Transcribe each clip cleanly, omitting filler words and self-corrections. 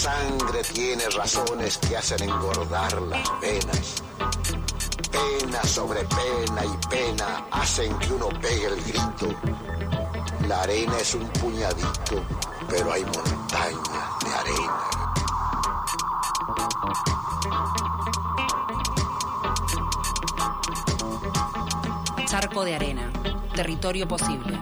sangre tiene razones que hacen engordar las venas. Pena sobre pena y pena hacen que uno pegue el grito. La arena es un puñadito, pero hay montañas de arena. Charco de arena, territorio posible.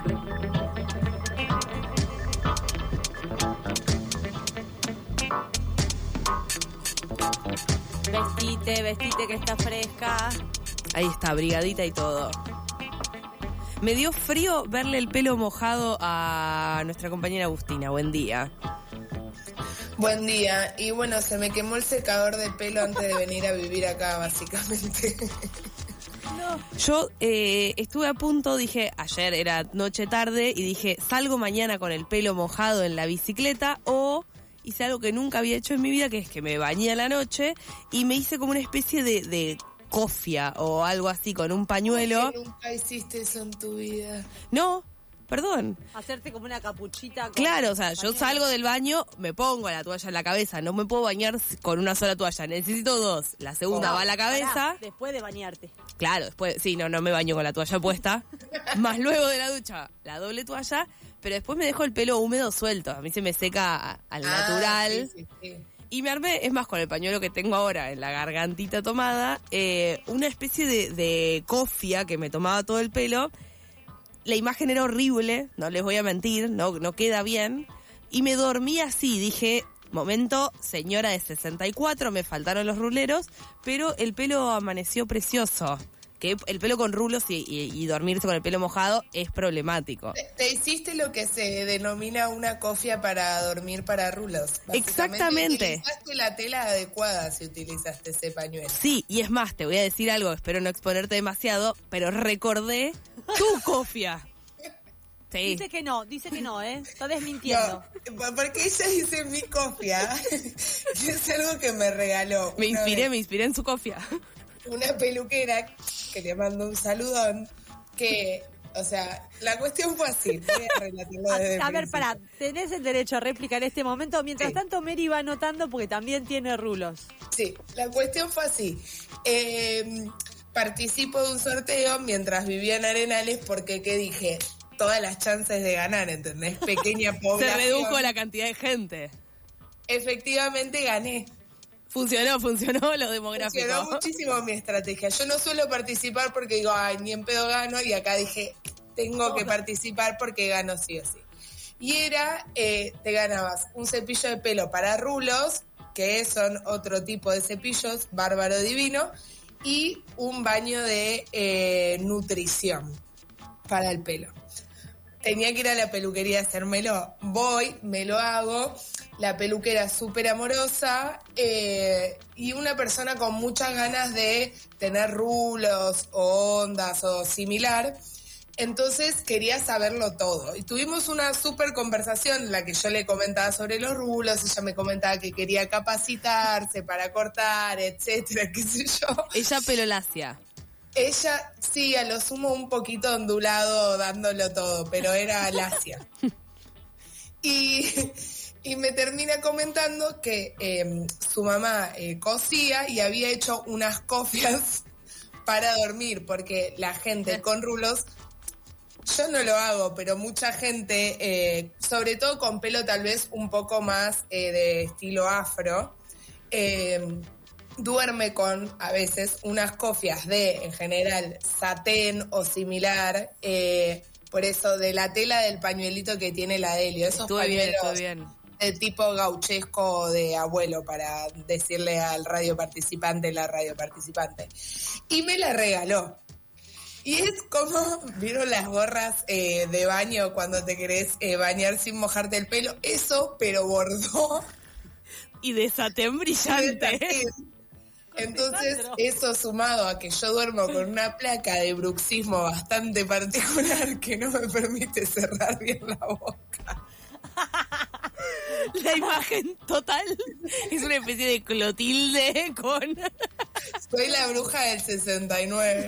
Vestite que está fresca. Ahí está, brigadita y todo. Me dio frío verle el pelo mojado a nuestra compañera Agustina. Buen día. Buen día. Y bueno, se me quemó el secador de pelo antes de venir a vivir acá, básicamente. Yo estuve a punto, dije, ayer era noche tarde, y dije, salgo mañana con el pelo mojado en la bicicleta, o hice algo que nunca había hecho en mi vida, que es que me bañé a la noche y me hice como una especie de cofia o algo así con un pañuelo. ¿Por qué nunca hiciste eso en tu vida? No, perdón. Hacerte como una capuchita. Claro, o sea, yo salgo del baño, me pongo la toalla en la cabeza, no me puedo bañar con una sola toalla, necesito dos. La segunda va a la cabeza. Pará, después de bañarte. Claro, después, sí, no me baño con la toalla puesta. Más luego de la ducha, la doble toalla, pero después me dejo el pelo húmedo suelto. A mí se me seca al natural. Sí. Y me armé, es más, con el pañuelo que tengo ahora en la gargantita tomada, una especie de cofia que me tomaba todo el pelo. La imagen era horrible, no les voy a mentir, no queda bien. Y me dormí así, dije, momento, señora de 64, me faltaron los ruleros, pero el pelo amaneció precioso. Que el pelo con rulos y dormirse con el pelo mojado es problemático. Te hiciste lo que se denomina una cofia para dormir para rulos. Exactamente. Utilizaste la tela adecuada si utilizaste ese pañuelo. Sí, y es más, te voy a decir algo, espero no exponerte demasiado, pero recordé tu cofia. Sí. Dice que no, está desmintiendo. No, porque ella dice mi cofia, que es algo que me regaló. Me inspiré en su cofia. Una peluquera, que le mando un saludón, que, o sea, la cuestión fue así. Voy a relatarlo desde a ver, principio. pará, tenés el derecho a réplica en este momento. Mientras Sí. tanto, Mary va anotando porque también tiene rulos. Sí, la cuestión fue así. Participo de un sorteo mientras vivía en Arenales porque, ¿qué dije? Todas las chances de ganar, ¿entendés? Pequeña población. Se redujo la cantidad de gente. Efectivamente gané. Funcionó lo demográfico. Funcionó muchísimo mi estrategia. Yo no suelo participar porque digo, ay, ni en pedo gano, y acá dije, tengo que participar porque gano sí o sí. Y era, te ganabas un cepillo de pelo para rulos, que son otro tipo de cepillos, bárbaro divino, y un baño de nutrición para el pelo. Tenía que ir a la peluquería a hacérmelo. Voy, me lo hago. La peluquera súper amorosa y una persona con muchas ganas de tener rulos o ondas o similar. Entonces quería saberlo todo. Y tuvimos una súper conversación en la que yo le comentaba sobre los rulos, ella me comentaba que quería capacitarse para cortar, etcétera, qué sé yo. Ella pelo lacia. Ella, sí, a lo sumo un poquito ondulado, dándolo todo, pero era lacia. Y me termina comentando que su mamá cosía y había hecho unas cofias para dormir, porque la gente con rulos, yo no lo hago, pero mucha gente, sobre todo con pelo tal vez un poco más de estilo afro, duerme con, a veces, unas cofias de, en general, satén o similar, por eso de la tela del pañuelito que tiene la Delio. Esos pañuelos bien. de tipo gauchesco de abuelo, para decirle al radio participante, la radio participante. Y me la regaló. Y es como, ¿vieron las gorras de baño cuando te querés bañar sin mojarte el pelo? Eso, pero bordó. Y de satén brillante. Entonces, eso sumado a que yo duermo con una placa de bruxismo bastante particular que no me permite cerrar bien la boca. La imagen total es una especie de Clotilde con... Soy la bruja del 69.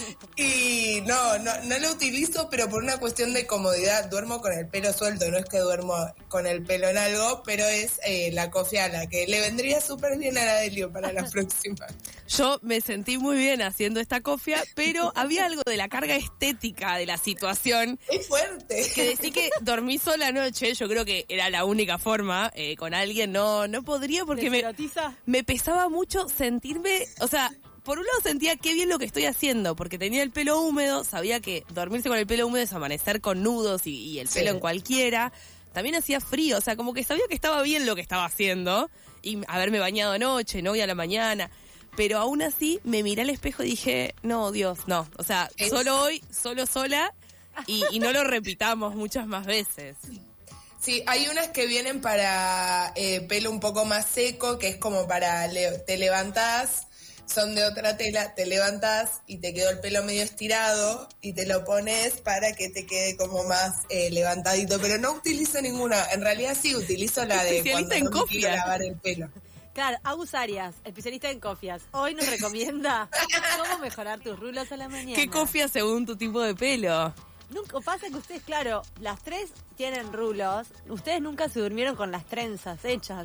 Y no lo utilizo, pero por una cuestión de comodidad. Duermo con el pelo suelto, no es que duermo con el pelo en algo, pero es la cofia a la que le vendría súper bien a la Delio para la próxima. Yo me sentí muy bien haciendo esta cofia, pero había algo de la carga estética de la situación. Es fuerte. Que decir que dormí sola anoche, yo creo que era la única forma, con alguien no podría porque me pesaba mucho sentirme, o sea, por un lado sentía qué bien lo que estoy haciendo, porque tenía el pelo húmedo, sabía que dormirse con el pelo húmedo es amanecer con nudos y el pelo en cualquiera. También hacía frío, o sea, como que sabía que estaba bien lo que estaba haciendo y haberme bañado anoche, no hoy a la mañana. Pero aún así me miré al espejo y dije, no, Dios, no. O sea, solo hoy, solo sola y no lo repitamos muchas más veces. Sí, hay unas que vienen para pelo un poco más seco, que es como para te levantás, son de otra tela, te levantás y te quedó el pelo medio estirado y te lo pones para que te quede como más levantadito. Pero no utilizo ninguna, en realidad sí utilizo la de cuando no me quiero lavar el pelo. Claro, Agus Arias, especialista en cofias. Hoy nos recomienda cómo mejorar tus rulos a la mañana. ¿Qué cofia según tu tipo de pelo? Nunca pasa que ustedes, claro, las tres tienen rulos. Ustedes nunca se durmieron con las trenzas hechas.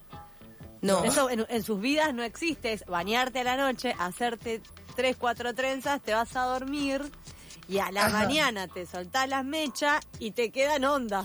No. Eso en sus vidas no existe. Es bañarte a la noche, hacerte 3, 4 trenzas, te vas a dormir y a la mañana te soltás las mechas y te quedan ondas.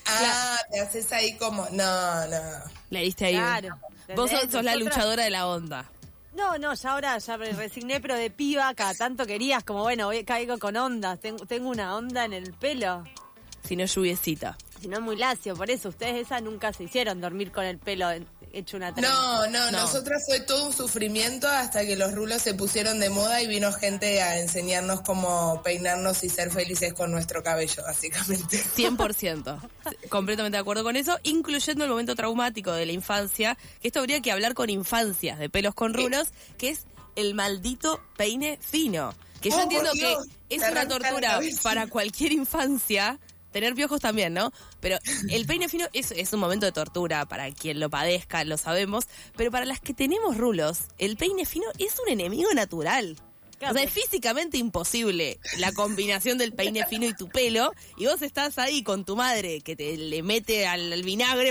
Te haces ahí como... No. Le diste ahí. Claro. Vos sos la luchadora de la onda. No, ya ahora ya me resigné, pero de piba cada tanto querías, como bueno, hoy caigo con ondas, tengo una onda en el pelo. Si no, lluviecita. Si no es muy lacio, por eso ustedes esas nunca se hicieron dormir con el pelo hecho una trenza. No, nosotras fue todo un sufrimiento hasta que los rulos se pusieron de moda y vino gente a enseñarnos cómo peinarnos y ser felices con nuestro cabello, básicamente. 100%. Completamente de acuerdo con eso, incluyendo el momento traumático de la infancia, que esto habría que hablar con infancias de pelos con rulos, que es el maldito peine fino. Que yo entiendo que es una tortura para cualquier infancia. Tener piojos también, ¿no? Pero el peine fino es un momento de tortura para quien lo padezca, lo sabemos. Pero para las que tenemos rulos, el peine fino es un enemigo natural. Claro. O sea, es físicamente imposible la combinación del peine fino y tu pelo. Y vos estás ahí con tu madre que le mete al vinagre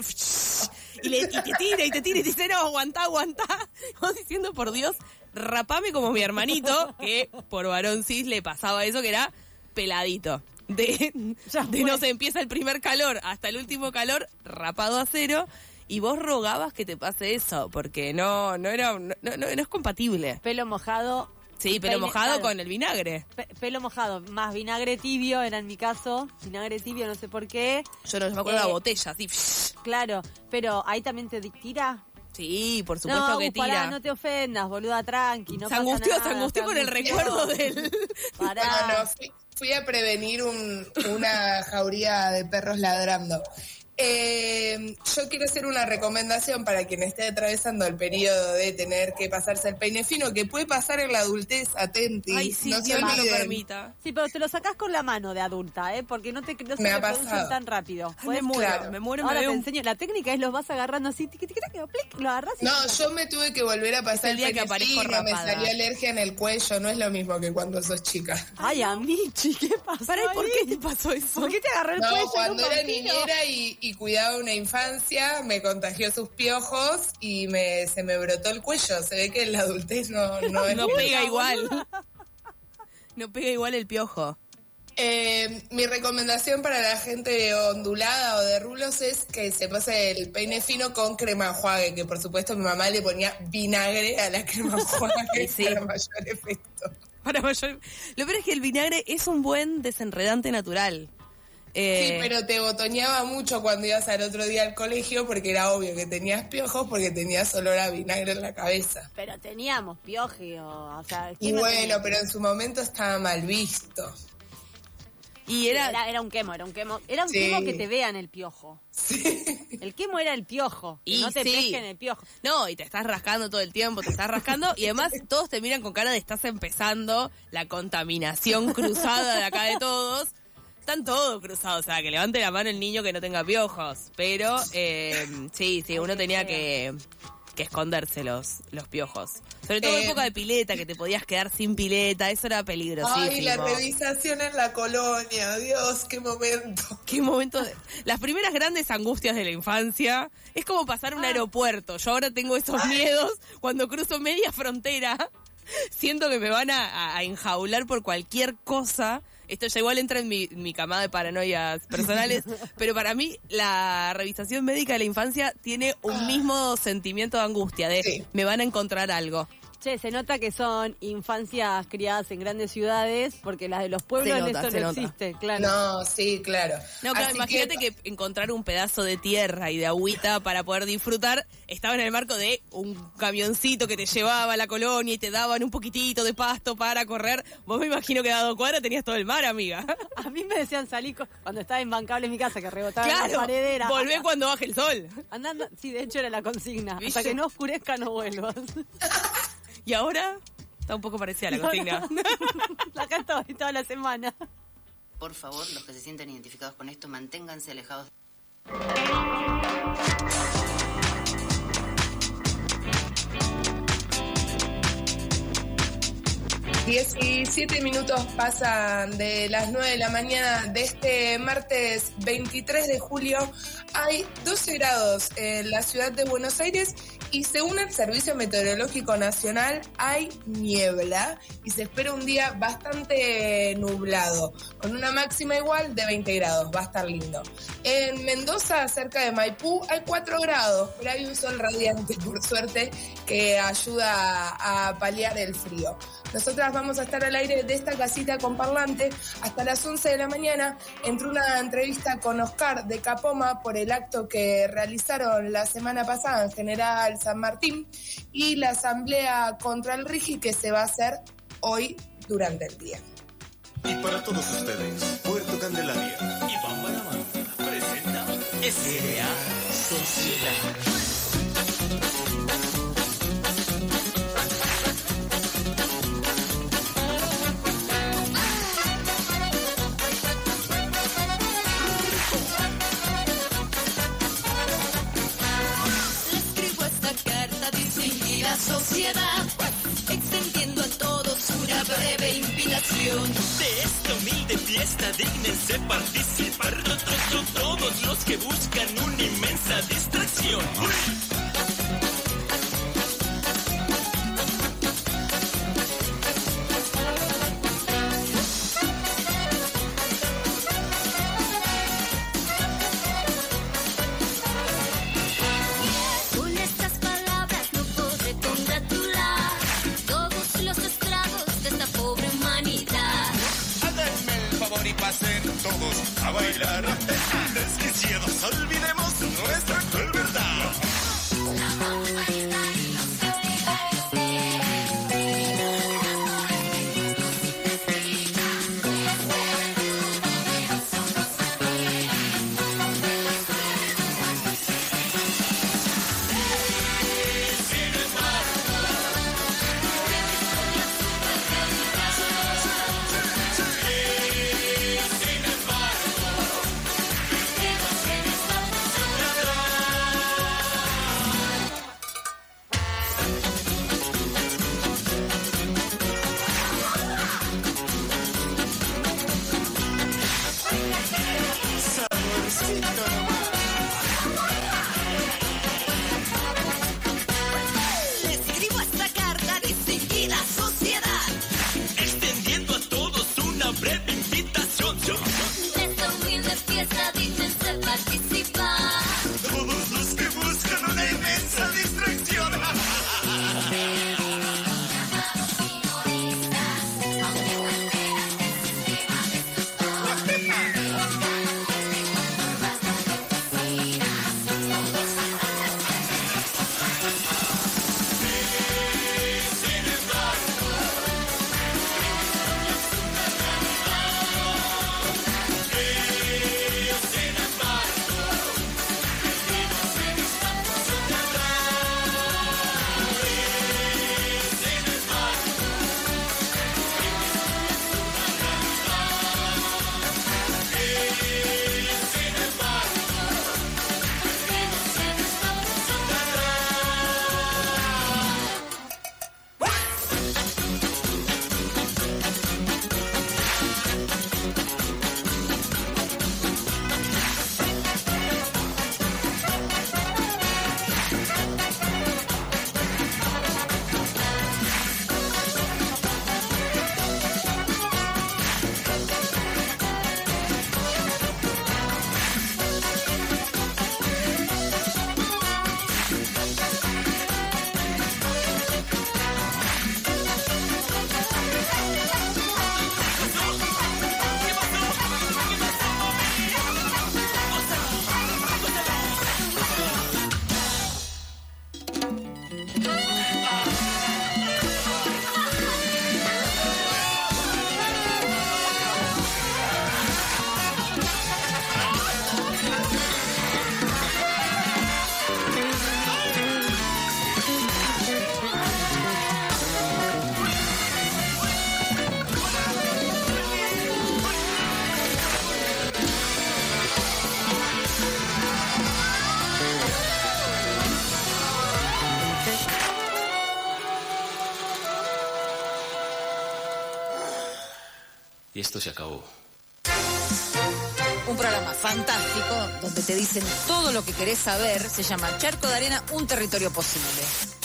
y te tira y te dice, no, aguantá. Vos diciendo, por Dios, rapame como mi hermanito, que por varón cis le pasaba eso, que era peladito. De no se empieza el primer calor hasta el último calor, rapado a cero, y vos rogabas que te pase eso, porque no es compatible. Pelo mojado. Sí, pelo mojado con el vinagre. Pelo mojado, más vinagre tibio, era en mi caso, vinagre tibio, no sé por qué. Yo no me acuerdo de la botella, así. Claro, pero ahí también te tira. Sí, por supuesto que tira. Pará, no te ofendas, boluda, tranqui, no se angustió con el recuerdo del... Pará. Fui a prevenir una jauría de perros ladrando. Yo quiero hacer una recomendación para quien esté atravesando el periodo de tener que pasarse el peine fino, que puede pasar en la adultez, atenti. Ay, sí, no Dios se me lo olviden. permita. Sí, pero te lo sacás con la mano de adulta, porque no se reproducen tan rápido. Ay, me muero. Ahora te enseño, la técnica es los vas agarrando así, lo agarrás y... No, yo me tuve que volver a pasar el día que aparezco fino, me rapada. salió alergia en el cuello, no es lo mismo que cuando sos chica. Ay, Amichi, ¿qué pasó? Pará, ¿y por qué te pasó eso? ¿Por qué te agarró el cuello? No, cuando en un era vampiro? niñera y cuidaba una infancia, me contagió sus piojos y se me brotó el cuello. Se ve que en la adultez no pega igual. No pega igual el piojo. Mi recomendación para la gente ondulada o de rulos es que se pase el peine fino con crema enjuague, que por supuesto mi mamá le ponía vinagre a la crema enjuague Sí. para mayor efecto. Lo peor es que el vinagre es un buen desenredante natural. Sí, pero te botoneaba mucho cuando ibas al otro día al colegio porque era obvio que tenías piojos porque tenías olor a vinagre en la cabeza. Pero teníamos piojio, o sea... Y bueno, pero en su momento estaba mal visto. Y Era un quemo, Era un Sí. quemo que te vean el piojo. Sí. El quemo era el piojo, que Y no te sí. pesquen el piojo. No, y te estás rascando todo el tiempo, y además todos te miran con cara de estás empezando la contaminación cruzada de acá de todos. Están todos cruzados, o sea, que levante la mano el niño que no tenga piojos. Pero sí, uno tenía que que esconderse los piojos. Sobre todo en época de pileta, que te podías quedar sin pileta, eso era peligrosísimo. Ay, la revisación en la colonia, Dios, qué momento. Qué momento. Las primeras grandes angustias de la infancia es como pasar un aeropuerto. Yo ahora tengo esos miedos cuando cruzo media frontera. Siento que me van a enjaular por cualquier cosa. Esto ya igual entra en mi camada de paranoias personales, pero para mí la revisación médica de la infancia tiene un mismo sentimiento de angustia, de me van a encontrar algo. Che, se nota que son infancias criadas en grandes ciudades, porque las de los pueblos esto no existe, claro. No, sí, claro. No, claro, imagínate que encontrar un pedazo de tierra y de agüita para poder disfrutar estaba en el marco de un camioncito que te llevaba a la colonia y te daban un poquitito de pasto para correr. Vos me imagino que a 2 cuadras tenías todo el mar, amiga. A mí me decían salir cuando estaba imbancable en mi casa, que rebotaba en la paredera. Volvé cuando baje el sol. Andando, sí, de hecho era la consigna. ¿Viste? Hasta que no oscurezca no vuelvas. Y ahora está un poco parecida a la consigna. Acá estoy toda la semana. Por favor, los que se sientan identificados con esto, manténganse alejados. 17 minutos pasan de las 9 de la mañana de este martes 23 de julio. Hay 12 grados en la ciudad de Buenos Aires y según el Servicio Meteorológico Nacional hay niebla y se espera un día bastante nublado, con una máxima igual de 20 grados, va a estar lindo. En Mendoza, cerca de Maipú, hay 4 grados, pero hay un sol radiante, por suerte, que ayuda a paliar el frío. Nosotras vamos a estar al aire de esta casita con parlante hasta las 11 de la mañana, entre una entrevista con Oscar de Capoma por el acto que realizaron la semana pasada en General San Martín y la asamblea contra el RIGI que se va a hacer hoy durante el día. Y para todos ustedes, Puerto Candelaria y Bambarama presenta S.A. Sociedad. Sociedad, extendiendo a todos una breve invitación. De esta humilde fiesta dígnense participar todos los que buscan una inmensa distracción. Todos a bailar, desquiciados, olvidemos nuestra cruel verdad. y esto se acabó. Un programa fantástico donde te dicen todo lo que querés saber. Se llama Charco de Arena, un territorio posible.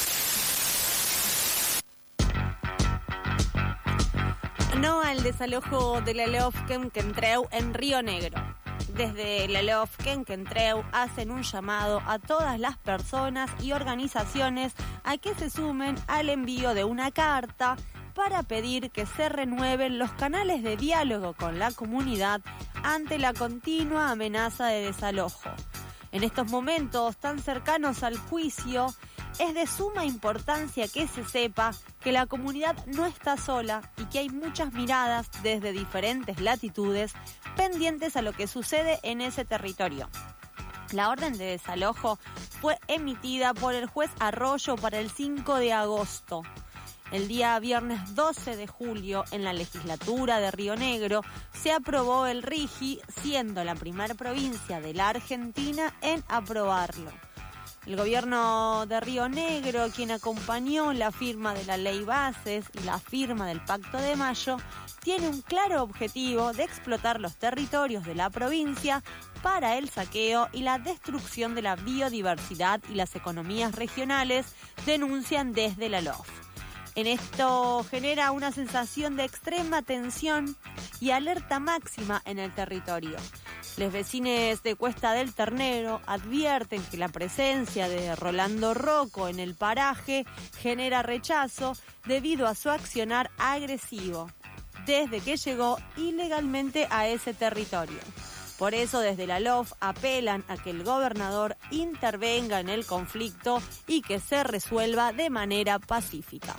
No al desalojo de la LOF Kentreu en Río Negro. Desde la LOF Kentreu hacen un llamado a todas las personas y organizaciones a que se sumen al envío de una carta para pedir que se renueven los canales de diálogo con la comunidad ante la continua amenaza de desalojo. En estos momentos tan cercanos al juicio, es de suma importancia que se sepa que la comunidad no está sola y que hay muchas miradas desde diferentes latitudes pendientes a lo que sucede en ese territorio. La orden de desalojo fue emitida por el juez Arroyo para el 5 de agosto. El día viernes 12 de julio, en la legislatura de Río Negro, se aprobó el RIGI, siendo la primera provincia de la Argentina en aprobarlo. El gobierno de Río Negro, quien acompañó la firma de la Ley Bases y la firma del Pacto de Mayo, tiene un claro objetivo de explotar los territorios de la provincia para el saqueo y la destrucción de la biodiversidad y las economías regionales, denuncian desde la LOF. En esto genera una sensación de extrema tensión y alerta máxima en el territorio. Los vecinos de Cuesta del Ternero advierten que la presencia de Rolando Rocco en el paraje genera rechazo debido a su accionar agresivo desde que llegó ilegalmente a ese territorio. Por eso desde la LOF apelan a que el gobernador intervenga en el conflicto y que se resuelva de manera pacífica.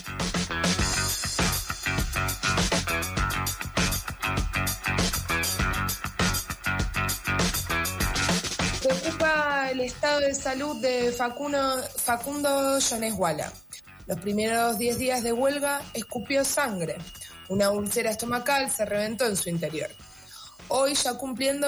Preocupa el estado de salud de Facundo Yoneswala. Los primeros 10 días de huelga escupió sangre. Una úlcera estomacal se reventó en su interior. Hoy, ya cumpliendo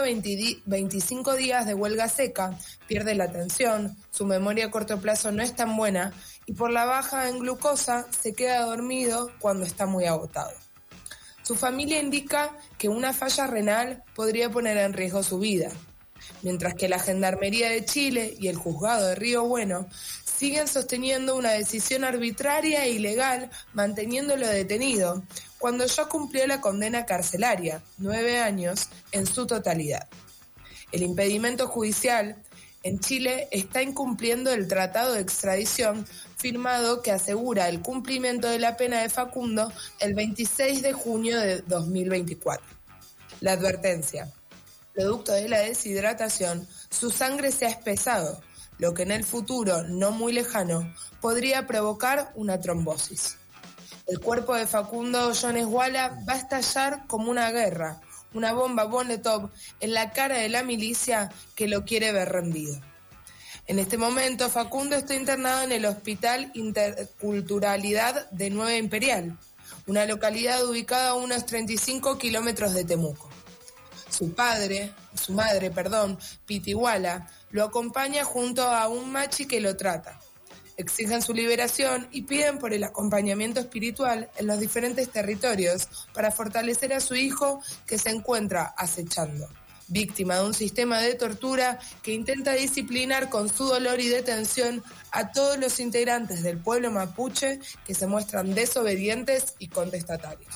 25 días de huelga seca, pierde la atención, su memoria a corto plazo no es tan buena y por la baja en glucosa se queda dormido cuando está muy agotado. Su familia indica que una falla renal podría poner en riesgo su vida, mientras que la Gendarmería de Chile y el Juzgado de Río Bueno siguen sosteniendo una decisión arbitraria e ilegal manteniéndolo detenido, cuando ya cumplió la condena carcelaria, 9 años, en su totalidad. El impedimento judicial en Chile está incumpliendo el tratado de extradición firmado que asegura el cumplimiento de la pena de Facundo el 26 de junio de 2024. La advertencia: producto de la deshidratación, su sangre se ha espesado, lo que en el futuro no muy lejano podría provocar una trombosis. El cuerpo de Facundo Yoneswala va a estallar como una guerra, una bomba Molotov en la cara de la milicia que lo quiere ver rendido. En este momento, Facundo está internado en el Hospital Interculturalidad de Nueva Imperial, una localidad ubicada a unos 35 kilómetros de Temuco. Su madre, Pitiwala, lo acompaña junto a un machi que lo trata. Exigen su liberación y piden por el acompañamiento espiritual en los diferentes territorios para fortalecer a su hijo que se encuentra acechando, víctima de un sistema de tortura que intenta disciplinar con su dolor y detención a todos los integrantes del pueblo mapuche que se muestran desobedientes y contestatarios.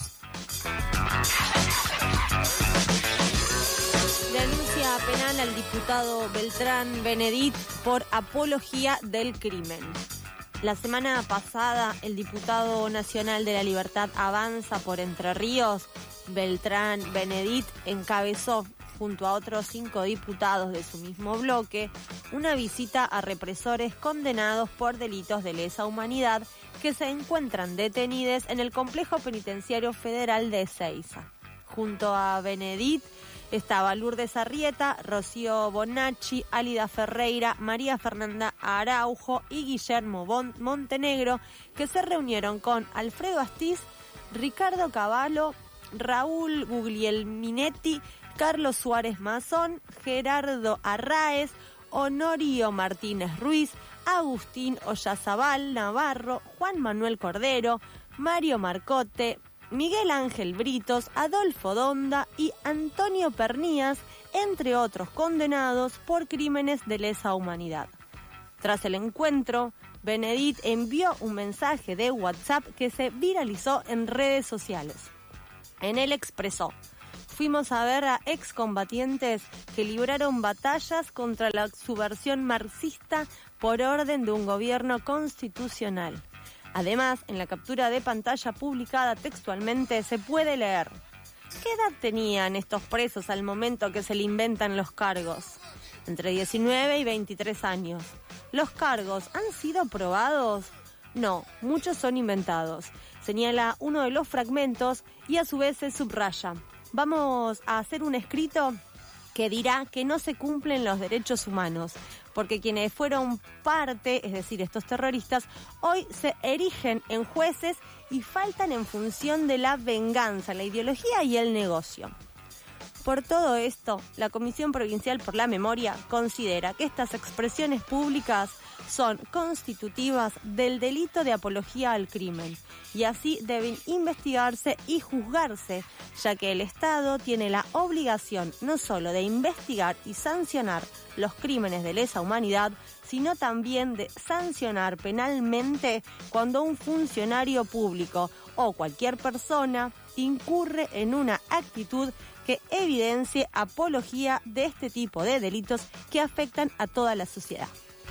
Denuncia penal al diputado Beltrán Benedit por apología del crimen. La semana pasada, el diputado nacional de la Libertad Avanza por Entre Ríos, Beltrán Benedit, encabezó, junto a otros 5 diputados de su mismo bloque, una visita a represores condenados por delitos de lesa humanidad que se encuentran detenidos en el Complejo Penitenciario Federal de Ezeiza. Junto a Benedit estaba Lourdes Arrieta, Rocío Bonacci, Álida Ferreira, María Fernanda Araujo y Guillermo Montenegro, que se reunieron con Alfredo Astiz, Ricardo Cavallo, Raúl Guglielminetti, Carlos Suárez Mazón, Gerardo Arraez, Honorio Martínez Ruiz, Agustín Ollazabal Navarro, Juan Manuel Cordero, Mario Marcote, Miguel Ángel Britos, Adolfo Donda y Antonio Pernías, entre otros condenados por crímenes de lesa humanidad. Tras el encuentro, Benedit envió un mensaje de WhatsApp que se viralizó en redes sociales. En él expresó: fuimos a ver a excombatientes que libraron batallas contra la subversión marxista por orden de un gobierno constitucional. Además, en la captura de pantalla publicada textualmente se puede leer: ¿qué edad tenían estos presos al momento que se le inventan los cargos? Entre 19 y 23 años. ¿Los cargos han sido probados? No, muchos son inventados. Señala uno de los fragmentos y a su vez se subraya: vamos a hacer un escrito que dirá que no se cumplen los derechos humanos, porque quienes fueron parte, es decir, estos terroristas, hoy se erigen en jueces y faltan en función de la venganza, la ideología y el negocio. Por todo esto, la Comisión Provincial por la Memoria considera que estas expresiones públicas son constitutivas del delito de apología al crimen y así deben investigarse y juzgarse, ya que el Estado tiene la obligación no solo de investigar y sancionar los crímenes de lesa humanidad, sino también de sancionar penalmente cuando un funcionario público o cualquier persona incurre en una actitud que evidencie apología de este tipo de delitos que afectan a toda la sociedad.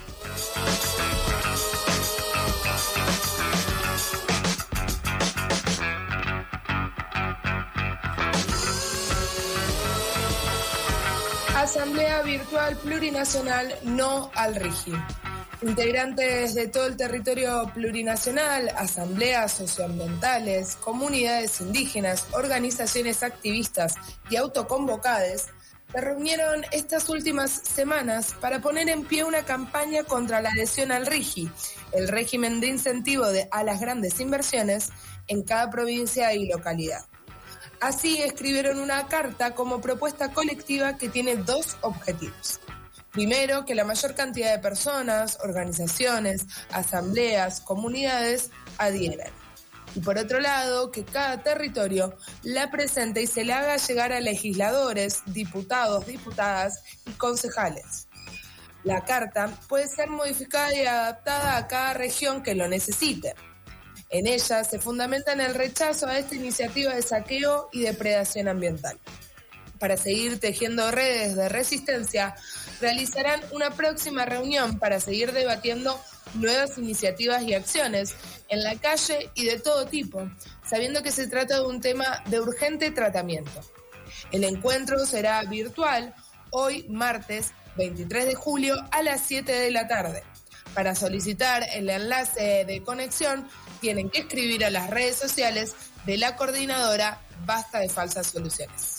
Asamblea Virtual Plurinacional No al RIGI. Integrantes de todo el territorio plurinacional, asambleas socioambientales, comunidades indígenas, organizaciones activistas y autoconvocades se reunieron estas últimas semanas para poner en pie una campaña contra la adhesión al RIGI, el régimen de incentivo a las grandes inversiones en cada provincia y localidad. Así escribieron una carta como propuesta colectiva que tiene dos objetivos. Primero, que la mayor cantidad de personas, organizaciones, asambleas, comunidades adhieran. Y por otro lado, que cada territorio la presente y se la haga llegar a legisladores, diputados, diputadas y concejales. La carta puede ser modificada y adaptada a cada región que lo necesite. En ella se fundamenta en el rechazo a esta iniciativa de saqueo y depredación ambiental. Para seguir tejiendo redes de resistencia, realizarán una próxima reunión para seguir debatiendo nuevas iniciativas y acciones en la calle y de todo tipo, sabiendo que se trata de un tema de urgente tratamiento. El encuentro será virtual hoy, martes 23 de julio, a las 7 de la tarde. Para solicitar el enlace de conexión, tienen que escribir a las redes sociales de la coordinadora Basta de Falsas Soluciones.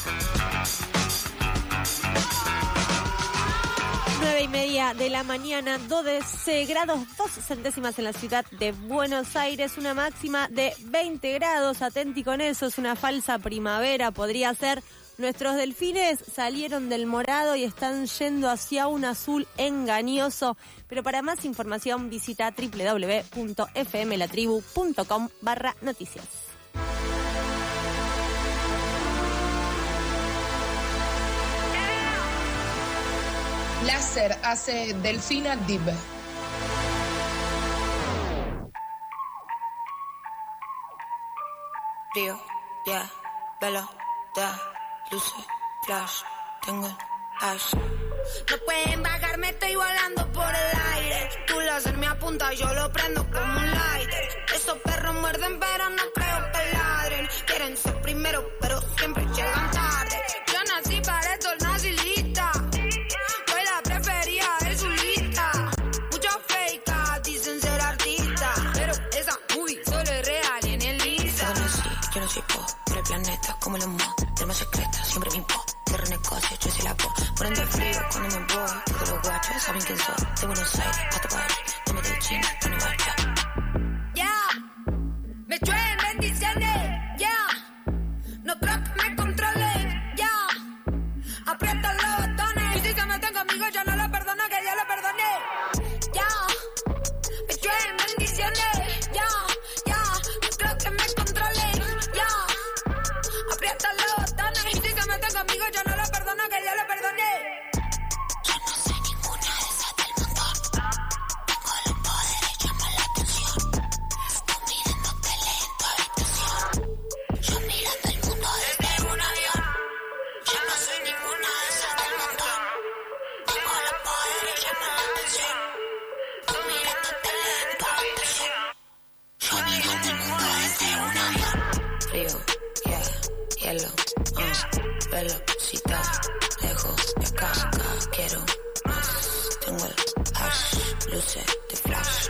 9:30 de la mañana, 12 grados 2 centésimas en la ciudad de Buenos Aires, una máxima de 20 grados, atenti con eso, es una falsa primavera, podría ser. Nuestros delfines salieron del morado y están yendo hacia un azul engañoso, pero para más información visita www.fmlatribu.com/noticias. Láser hace Delfina Dib. Río, ya, velo, da, luce, flash, tengo el hash. No pueden bajarme, estoy volando por el aire. Tu láser me apunta, yo lo prendo como un lighter. Esos perros muerden, pero no creo que ladren. Quieren ser primero, pero siempre llegan tarde. Yo nací para esto, nací lista. Yo no soy pop, pero el planeta como los mods. Tenemos secretas, siempre me impo. Cierro negocios, yo soy la voz. Ponen de frío cuando me voy. Todos los guachos saben quién soy. De Buenos Aires hasta París. Dame de China, no guacha. Yeah, me llueven bendiciones. Yeah, no creo que me controlen. Yeah, aprieta los botones. Y si se meten conmigo, yo no lo perdono, que Dios lo perdone. Yeah, me llueven bendiciones. Yeah, no creo que me controlen. Yeah. estás lejos de acá, quiero más. Tengo el hash, luces de flash.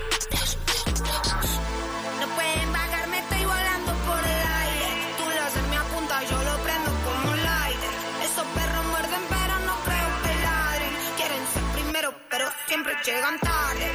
No pueden bajarme, estoy volando por el aire. Tú láser me apunta, yo lo prendo como un lighter. Esos perros muerden, pero no creo que ladren. Quieren ser primero, pero siempre llegan tarde.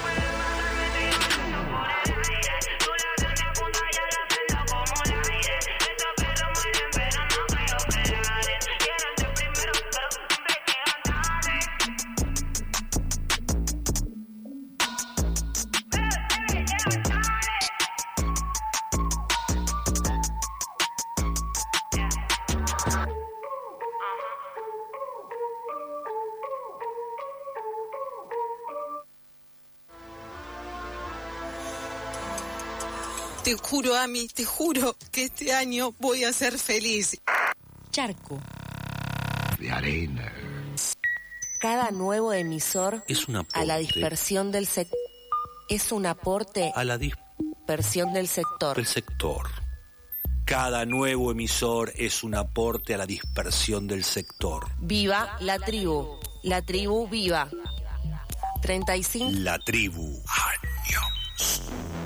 Te juro, Ami, te juro que este año voy a ser feliz. Charco De arena. Cada nuevo emisor es un aporte a la dispersión del sector. Es un aporte a la dispersión del sector. Cada nuevo emisor es un aporte a la dispersión del sector. Viva la tribu. La tribu viva. 35. La tribu. Años.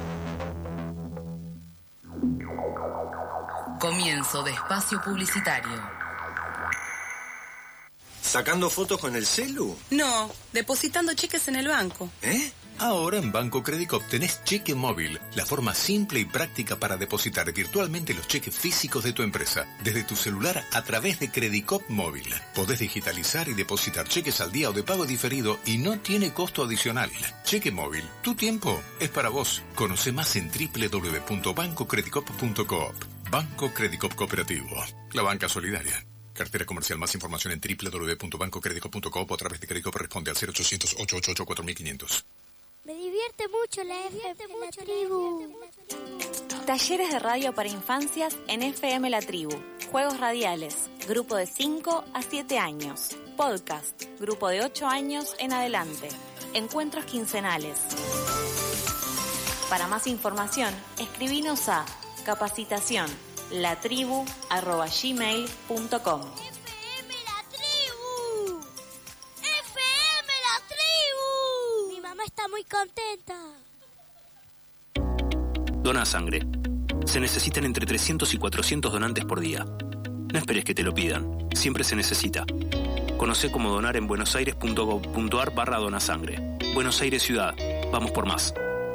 Comienzo de espacio publicitario. ¿Sacando fotos con el celu? No, depositando cheques en el banco. ¿Eh? Ahora en Banco Credicop tenés cheque móvil, la forma simple y práctica para depositar virtualmente los cheques físicos de tu empresa, desde tu celular a través de Credicop Móvil. Podés digitalizar y depositar cheques al día o de pago diferido y no tiene costo adicional. Cheque móvil, tu tiempo es para vos. Conoce más en www.bancocredicop.coop. Banco Credicop Cooperativo, la banca solidaria. Cartera comercial. Más información en www.bancocredicop.coop o a través de Credicop. Responde al 0800-888-4500. Me divierte mucho la tribu. Talleres de radio para infancias en FM La Tribu. Juegos radiales. Grupo de 5 a 7 años. Podcast. Grupo de 8 años en adelante. Encuentros quincenales. Para más información, escribinos a capacitación@gmail.com. Está muy contenta. Dona sangre. Se necesitan entre 300 y 400 donantes por día. No esperes que te lo pidan. Siempre se necesita. Conoce cómo donar en buenosaires.gov.ar/donasangre. Buenos Aires Ciudad. Vamos por más.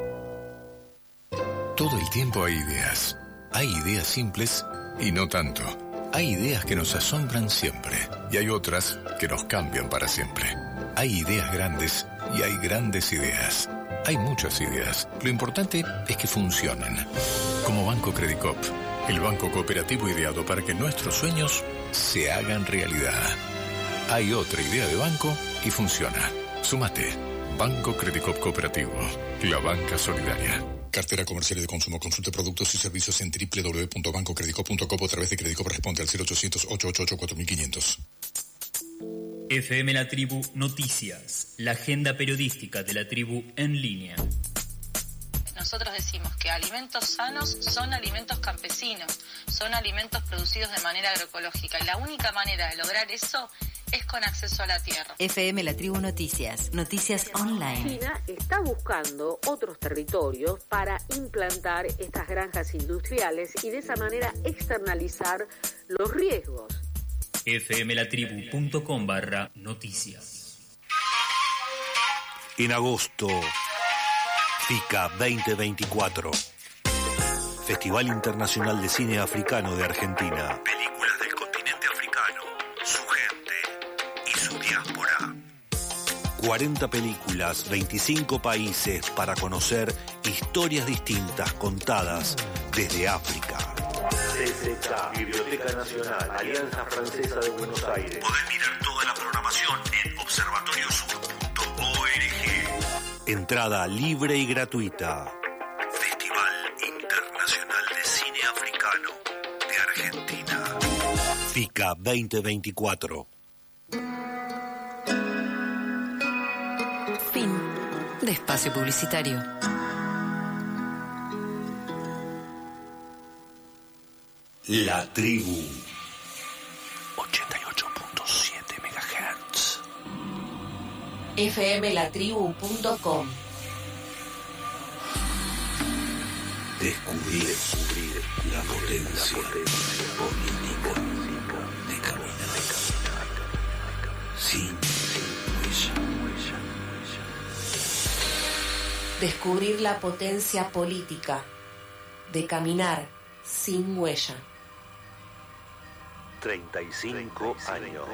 Todo el tiempo hay ideas. Hay ideas simples y no tanto. Hay ideas que nos asombran siempre y hay otras que nos cambian para siempre. Hay ideas grandes y hay grandes ideas. Hay muchas ideas. Lo importante es que funcionen. Como Banco Credicop, el banco cooperativo ideado para que nuestros sueños se hagan realidad. Hay otra idea de banco y funciona. Súmate. Banco Credicop Cooperativo, la banca solidaria. Cartera comercial y de consumo. Consulte productos y servicios en www.bancocredicop.com o a través de Credicop. Responde al 0800-888-4500. FM La Tribu Noticias, la agenda periodística de la tribu en línea. Nosotros decimos que alimentos sanos son alimentos campesinos, son alimentos producidos de manera agroecológica. Y la única manera de lograr eso es con acceso a la tierra. FM La Tribu Noticias, noticias online. China está buscando otros territorios para implantar estas granjas industriales y de esa manera externalizar los riesgos. fmlatribu.com/noticias. En agosto, FICA 2024. Festival Internacional de Cine Africano de Argentina. Películas del continente africano, su gente y su diáspora. 40 películas, 25 países para conocer historias distintas contadas desde África. CCK, Biblioteca Nacional, Alianza Francesa de Buenos Aires. Podés mirar toda la programación en observatoriosur.org. Entrada libre y gratuita. Festival Internacional de Cine Africano de Argentina. FICA 2024. Fin de espacio publicitario. La Tribu 88.1. fmlatribu.com. Descubrir la potencia política de caminar sin huella. Descubrir la potencia política de caminar sin huella. 35 años.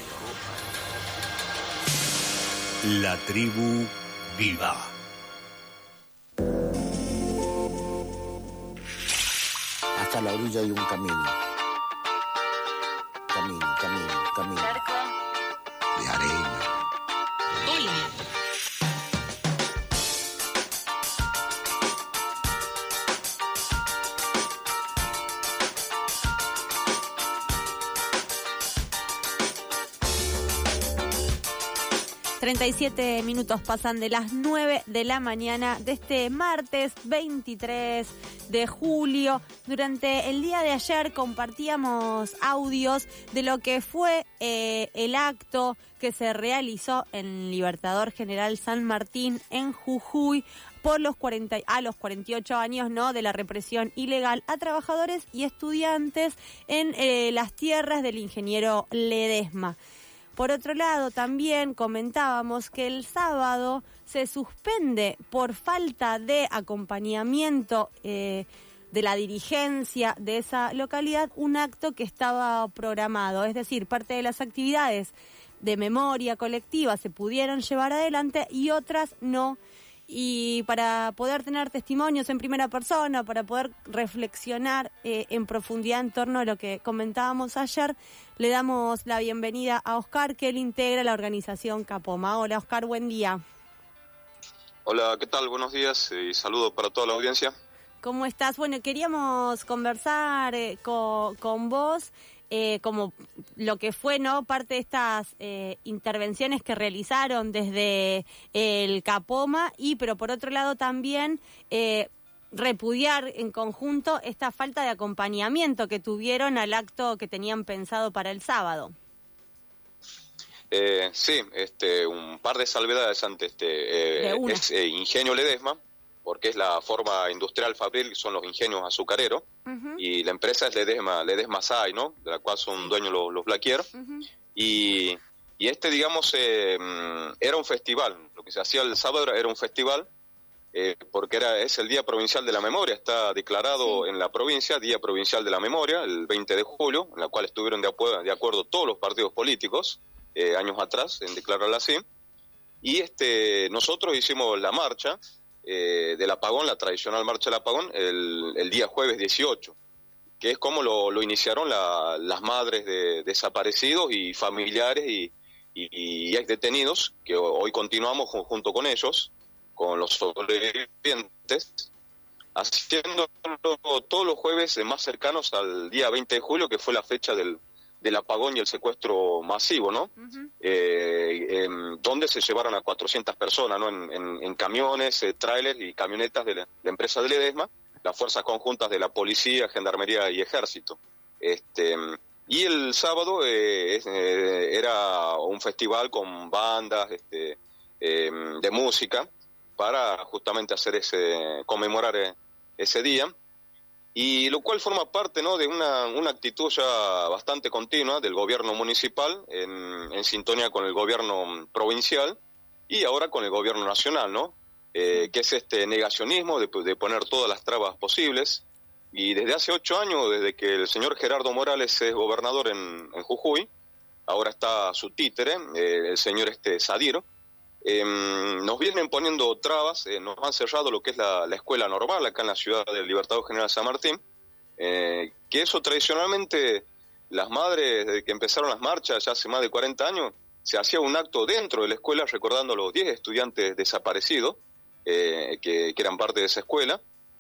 La tribu viva. Hasta la orilla hay un camino. Camino. Cerco. De arena. Hola. ...37 pasan de las 9 de la mañana de este martes 23 de julio. Durante el día de ayer compartíamos audios de lo que fue el acto que se realizó en Libertador General San Martín en Jujuy por los 48 años, ¿no?, de la represión ilegal a trabajadores y estudiantes en las tierras del ingeniero Ledesma. Por otro lado, también comentábamos que el sábado se suspende por falta de acompañamiento de la dirigencia de esa localidad un acto que estaba programado. Es decir, parte de las actividades de memoria colectiva se pudieron llevar adelante y otras no. Y para poder tener testimonios en primera persona, para poder reflexionar en profundidad en torno a lo que comentábamos ayer, le damos la bienvenida a Oscar, que él integra la organización Capoma. Hola Oscar, buen día. Hola, ¿qué tal? Buenos días y saludos para toda la audiencia. ¿Cómo estás? Bueno, queríamos conversar con vos como lo que fue, ¿no?, parte de estas intervenciones que realizaron desde el Capoma pero por otro lado también repudiar en conjunto esta falta de acompañamiento que tuvieron al acto que tenían pensado para el sábado. Sí, un par de salvedades ante es Ingenio Ledesma, porque es la forma industrial fabril, son los ingenios azucareros, y la empresa es Ledesma SAI, ¿no?, de la cual son dueños los Blaquier, y digamos, era un festival, lo que se hacía el sábado era un festival, porque es el Día Provincial de la Memoria, está declarado en la provincia, Día Provincial de la Memoria, el 20 de julio, en la cual estuvieron de acuerdo todos los partidos políticos, años atrás, en declararla así, y nosotros hicimos la marcha, del apagón, la tradicional marcha del apagón, el día jueves 18, que es como lo iniciaron las madres de desaparecidos y familiares y ex detenidos, que hoy continuamos junto con ellos, con los sobrevivientes, haciendo todos los jueves más cercanos al día 20 de julio, que fue la fecha del apagón y el secuestro masivo, ¿no? Donde se llevaron a 400 personas, ¿no?, en camiones, trailers y camionetas de la empresa de Ledesma, las fuerzas conjuntas de la policía, gendarmería y ejército. Y el sábado era un festival con bandas de música para justamente conmemorar ese día. Y lo cual forma parte, ¿no?, de una actitud ya bastante continua del gobierno municipal en sintonía con el gobierno provincial y ahora con el gobierno nacional, ¿no? Que es negacionismo de poner todas las trabas posibles. Y desde hace 8 años, desde que el señor Gerardo Morales es gobernador en Jujuy, ahora está su títere, el señor Sadiro, nos vienen poniendo trabas, nos han cerrado lo que es la escuela normal acá en la ciudad del Libertador General San Martín, que eso tradicionalmente, las madres, desde que empezaron las marchas ya hace más de 40 años, se hacía un acto dentro de la escuela recordando a los 10 estudiantes desaparecidos que eran parte de esa escuela,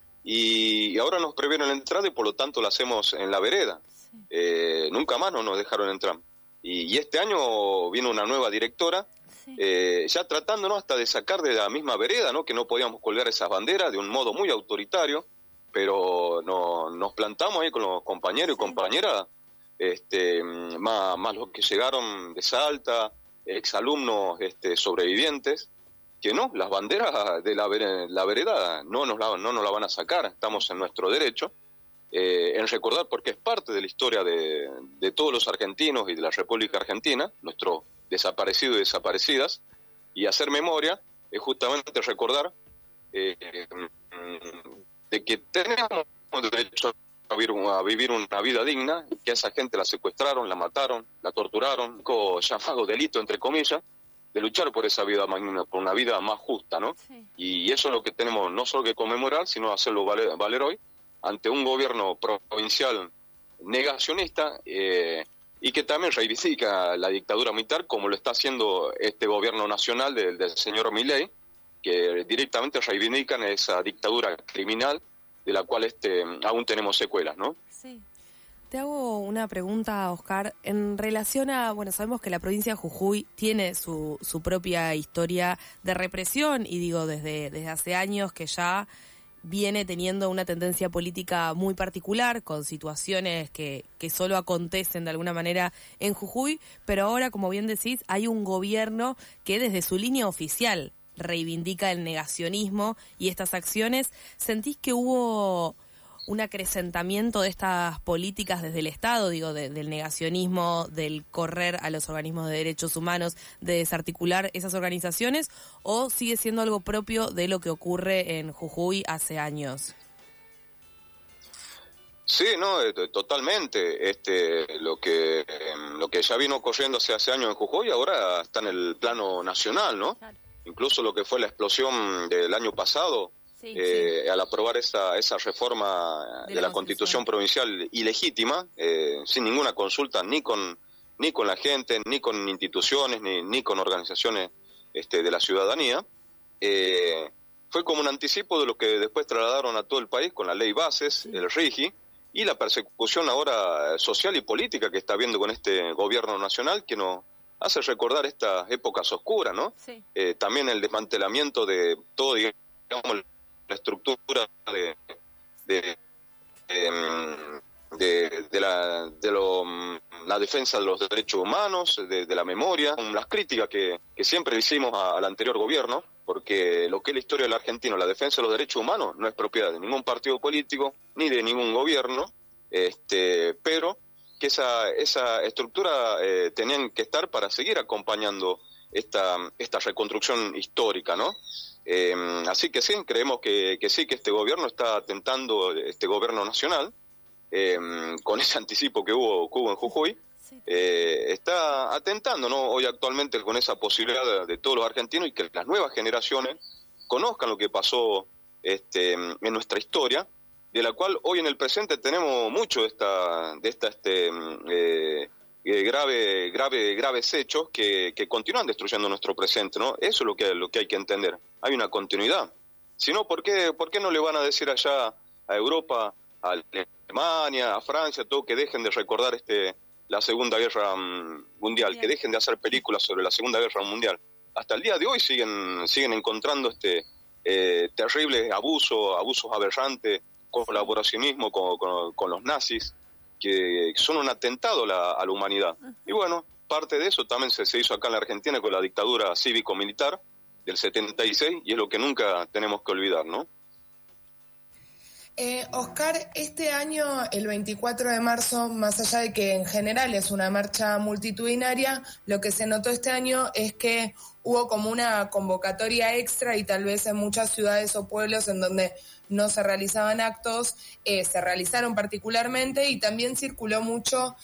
y ahora nos prohibieron la entrada y por lo tanto la hacemos en la vereda. Nunca más no nos dejaron entrar. Y este año vino una nueva directora, ya tratándonos hasta de sacar de la misma vereda, ¿no?, que no podíamos colgar esas banderas de un modo muy autoritario, pero nos plantamos ahí con los compañeros y compañeras, más los que llegaron de Salta, exalumnos sobrevivientes, que no, las banderas de la vereda no nos la van a sacar, estamos en nuestro derecho en recordar, porque es parte de la historia de todos los argentinos y de la República Argentina, nuestros desaparecidos y desaparecidas, y hacer memoria es justamente recordar de que tenemos derecho a vivir una vida digna, que a esa gente la secuestraron, la mataron, la torturaron, con llamado delito, entre comillas, de luchar por esa vida magna, por una vida más justa, ¿no? Sí. Y eso es lo que tenemos no solo que conmemorar, sino hacerlo valer hoy ante un gobierno provincial negacionista y que también reivindica la dictadura militar, como lo está haciendo este gobierno nacional del señor Milei, que directamente reivindican esa dictadura criminal de la cual aún tenemos secuelas, ¿no? Sí. Te hago una pregunta, Oscar, en relación a, sabemos que la provincia de Jujuy tiene su propia historia de represión, y digo, desde hace años que ya viene teniendo una tendencia política muy particular, con situaciones que solo acontecen de alguna manera en Jujuy, pero ahora, como bien decís, hay un gobierno que desde su línea oficial reivindica el negacionismo y estas acciones. ¿Sentís que hubo un acrecentamiento de estas políticas desde el Estado, del negacionismo, del correr a los organismos de derechos humanos, de desarticular esas organizaciones, o sigue siendo algo propio de lo que ocurre en Jujuy hace años? Sí, no, totalmente. Lo que ya vino ocurriendo hace años en Jujuy ahora está en el plano nacional, ¿no? Claro. Incluso lo que fue la explosión del año pasado, al aprobar esa reforma de la Constitución provincial ilegítima, sin ninguna consulta ni con la gente, ni con instituciones, ni con organizaciones de la ciudadanía, fue como un anticipo de lo que después trasladaron a todo el país con la ley Bases, el RIGI, y la persecución ahora social y política que está habiendo con este gobierno nacional, que nos hace recordar estas épocas oscuras, ¿no? Sí. También el desmantelamiento de todo, digamos, la estructura la defensa de los derechos humanos, de la memoria, las críticas que siempre hicimos al anterior gobierno, porque lo que es la historia del argentino, la defensa de los derechos humanos, no es propiedad de ningún partido político ni de ningún gobierno, pero que esa estructura tenían que estar para seguir acompañando esta reconstrucción histórica, ¿no? Así que sí, creemos que sí, que este gobierno está atentando, este gobierno nacional, con ese anticipo que hubo en Jujuy, está atentando, ¿no? Hoy actualmente con esa posibilidad de todos los argentinos, y que las nuevas generaciones conozcan lo que pasó en nuestra historia, de la cual hoy en el presente tenemos mucho de graves hechos que continúan destruyendo nuestro presente, ¿no? Eso es lo que hay que entender. Hay una continuidad. Si no, ¿por qué no le van a decir allá a Europa, a Alemania, a Francia, todo, que dejen de recordar la Segunda Guerra Mundial, que dejen de hacer películas sobre la Segunda Guerra Mundial? Hasta el día de hoy siguen encontrando terribles abusos aberrantes, colaboracionismo con los nazis, que son un atentado a la humanidad. Y bueno, parte de eso también se hizo acá en la Argentina con la dictadura cívico-militar del 76, y es lo que nunca tenemos que olvidar, ¿no? Oscar, este año, el 24 de marzo, más allá de que en general es una marcha multitudinaria, lo que se notó este año es que hubo como una convocatoria extra, y tal vez en muchas ciudades o pueblos en donde no se realizaban actos, se realizaron particularmente, y también circuló mucho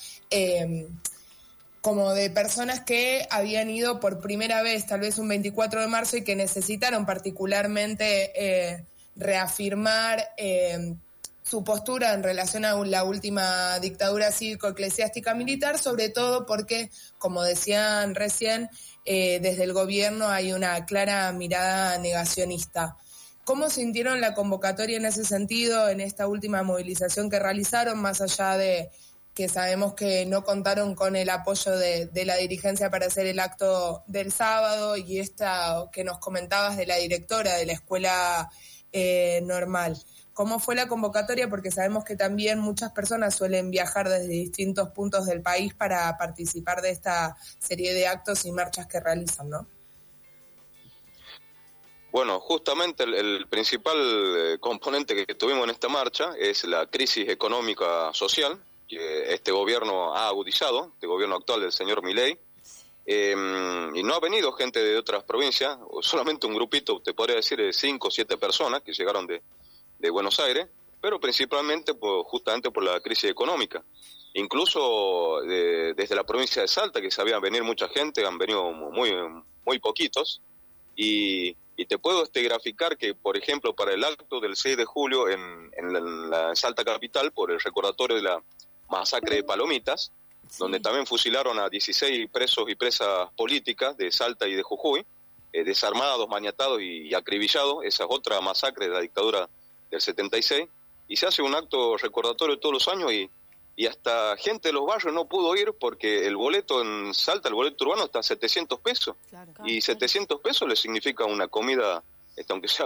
como de personas que habían ido por primera vez, tal vez un 24 de marzo, y que necesitaron particularmente reafirmar su postura en relación a la última dictadura cívico-eclesiástica militar, sobre todo porque, como decían recién, desde el gobierno hay una clara mirada negacionista. ¿Cómo sintieron la convocatoria en ese sentido, en esta última movilización que realizaron, más allá de que sabemos que no contaron con el apoyo de la dirigencia para hacer el acto del sábado, y esta que nos comentabas de la directora de la escuela normal? cómo fue la convocatoria, porque sabemos que también muchas personas suelen viajar desde distintos puntos del país para participar de esta serie de actos y marchas que realizan, ¿no? Bueno, justamente el principal componente que tuvimos en esta marcha es la crisis económica social que este gobierno ha agudizado, este gobierno actual del señor Milei, y no ha venido gente de otras provincias, solamente un grupito, te podría decir, de 5 o 7 personas que llegaron de Buenos Aires, pero principalmente justamente por la crisis económica. Incluso desde la provincia de Salta, que sabían venir mucha gente, han venido muy poquitos, y te puedo graficar que, por ejemplo, para el acto del 6 de julio en la Salta capital, por el recordatorio de la masacre de Palomitas, donde también fusilaron a 16 presos y presas políticas de Salta y de Jujuy, desarmados, maniatados y acribillados. Esa es otra masacre de la dictadura del 76, y se hace un acto recordatorio todos los años, y hasta gente de los barrios no pudo ir porque el boleto en Salta, el boleto urbano, está a 700 pesos. Y 700 pesos le significa una comida, aunque sea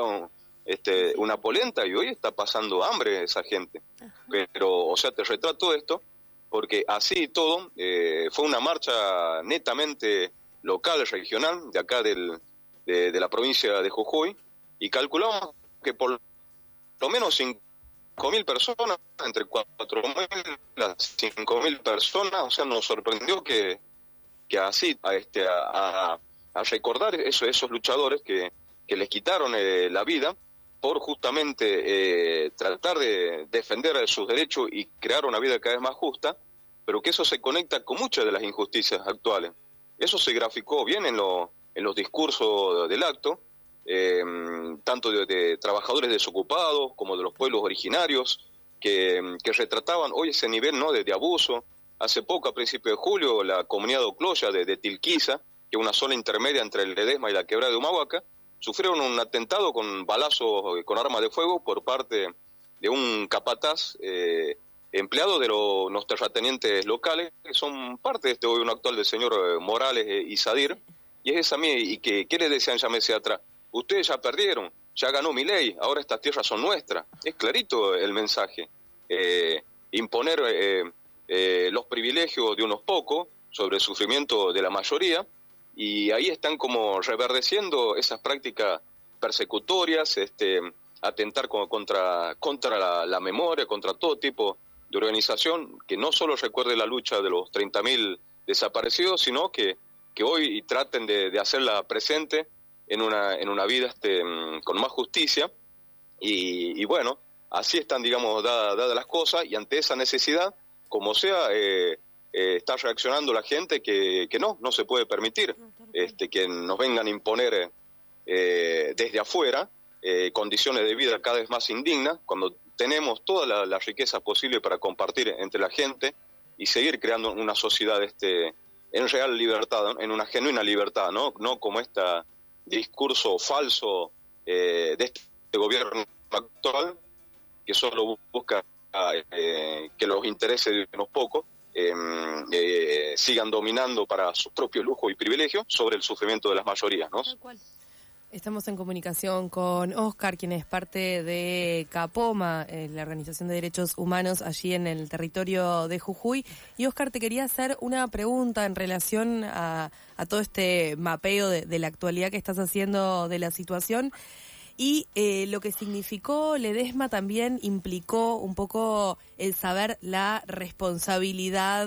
una polenta, y hoy está pasando hambre esa gente. Pero, o sea, te retrato esto porque así y todo fue una marcha netamente local, regional, de acá de la provincia de Jujuy, y calculamos que por lo menos 5.000 personas, entre 4.000 a 5.000 personas, o sea, nos sorprendió que así, a recordar esos luchadores que les quitaron la vida por justamente tratar de defender sus derechos y crear una vida cada vez más justa, pero que eso se conecta con muchas de las injusticias actuales. Eso se graficó bien en los discursos del acto, tanto de trabajadores desocupados como de los pueblos originarios, que retrataban hoy ese nivel, ¿no?, de abuso. Hace poco, a principios de julio, la comunidad de Ocloya, de Tilquiza, que es una zona intermedia entre el Ledesma y la quebrada de Humahuaca, sufrieron un atentado con balazos con armas de fuego por parte de un capataz empleado de los terratenientes locales, que son parte de este gobierno actual del señor Morales y Sadir. Y es esa mía, y ¿qué les decían ya meses atrás? Ustedes ya perdieron, ya ganó Milei, ahora estas tierras son nuestras. Es clarito el mensaje. Imponer los privilegios de unos pocos sobre el sufrimiento de la mayoría, y ahí están como reverdeciendo esas prácticas persecutorias, atentar contra la memoria, contra todo tipo de organización que no solo recuerde la lucha de los 30.000 desaparecidos, sino que hoy traten de hacerla presente en una vida con más justicia, y bueno, así están, digamos, dadas las cosas, y ante esa necesidad, como sea, está reaccionando la gente que no se puede permitir que nos vengan a imponer desde afuera condiciones de vida cada vez más indignas, cuando tenemos todas las riquezas posibles para compartir entre la gente y seguir creando una sociedad en real libertad, ¿no?, en una genuina libertad, no como este discurso falso de este gobierno actual, que solo busca que los intereses de unos pocos sigan dominando para sus propios lujos y privilegios sobre el sufrimiento de las mayorías, ¿no? Estamos en comunicación con Óscar, quien es parte de CAPOMA, la Organización de Derechos Humanos allí en el territorio de Jujuy. Y Óscar, te quería hacer una pregunta en relación a todo este mapeo de la actualidad que estás haciendo de la situación. Y lo que significó Ledesma también implicó un poco el saber la responsabilidad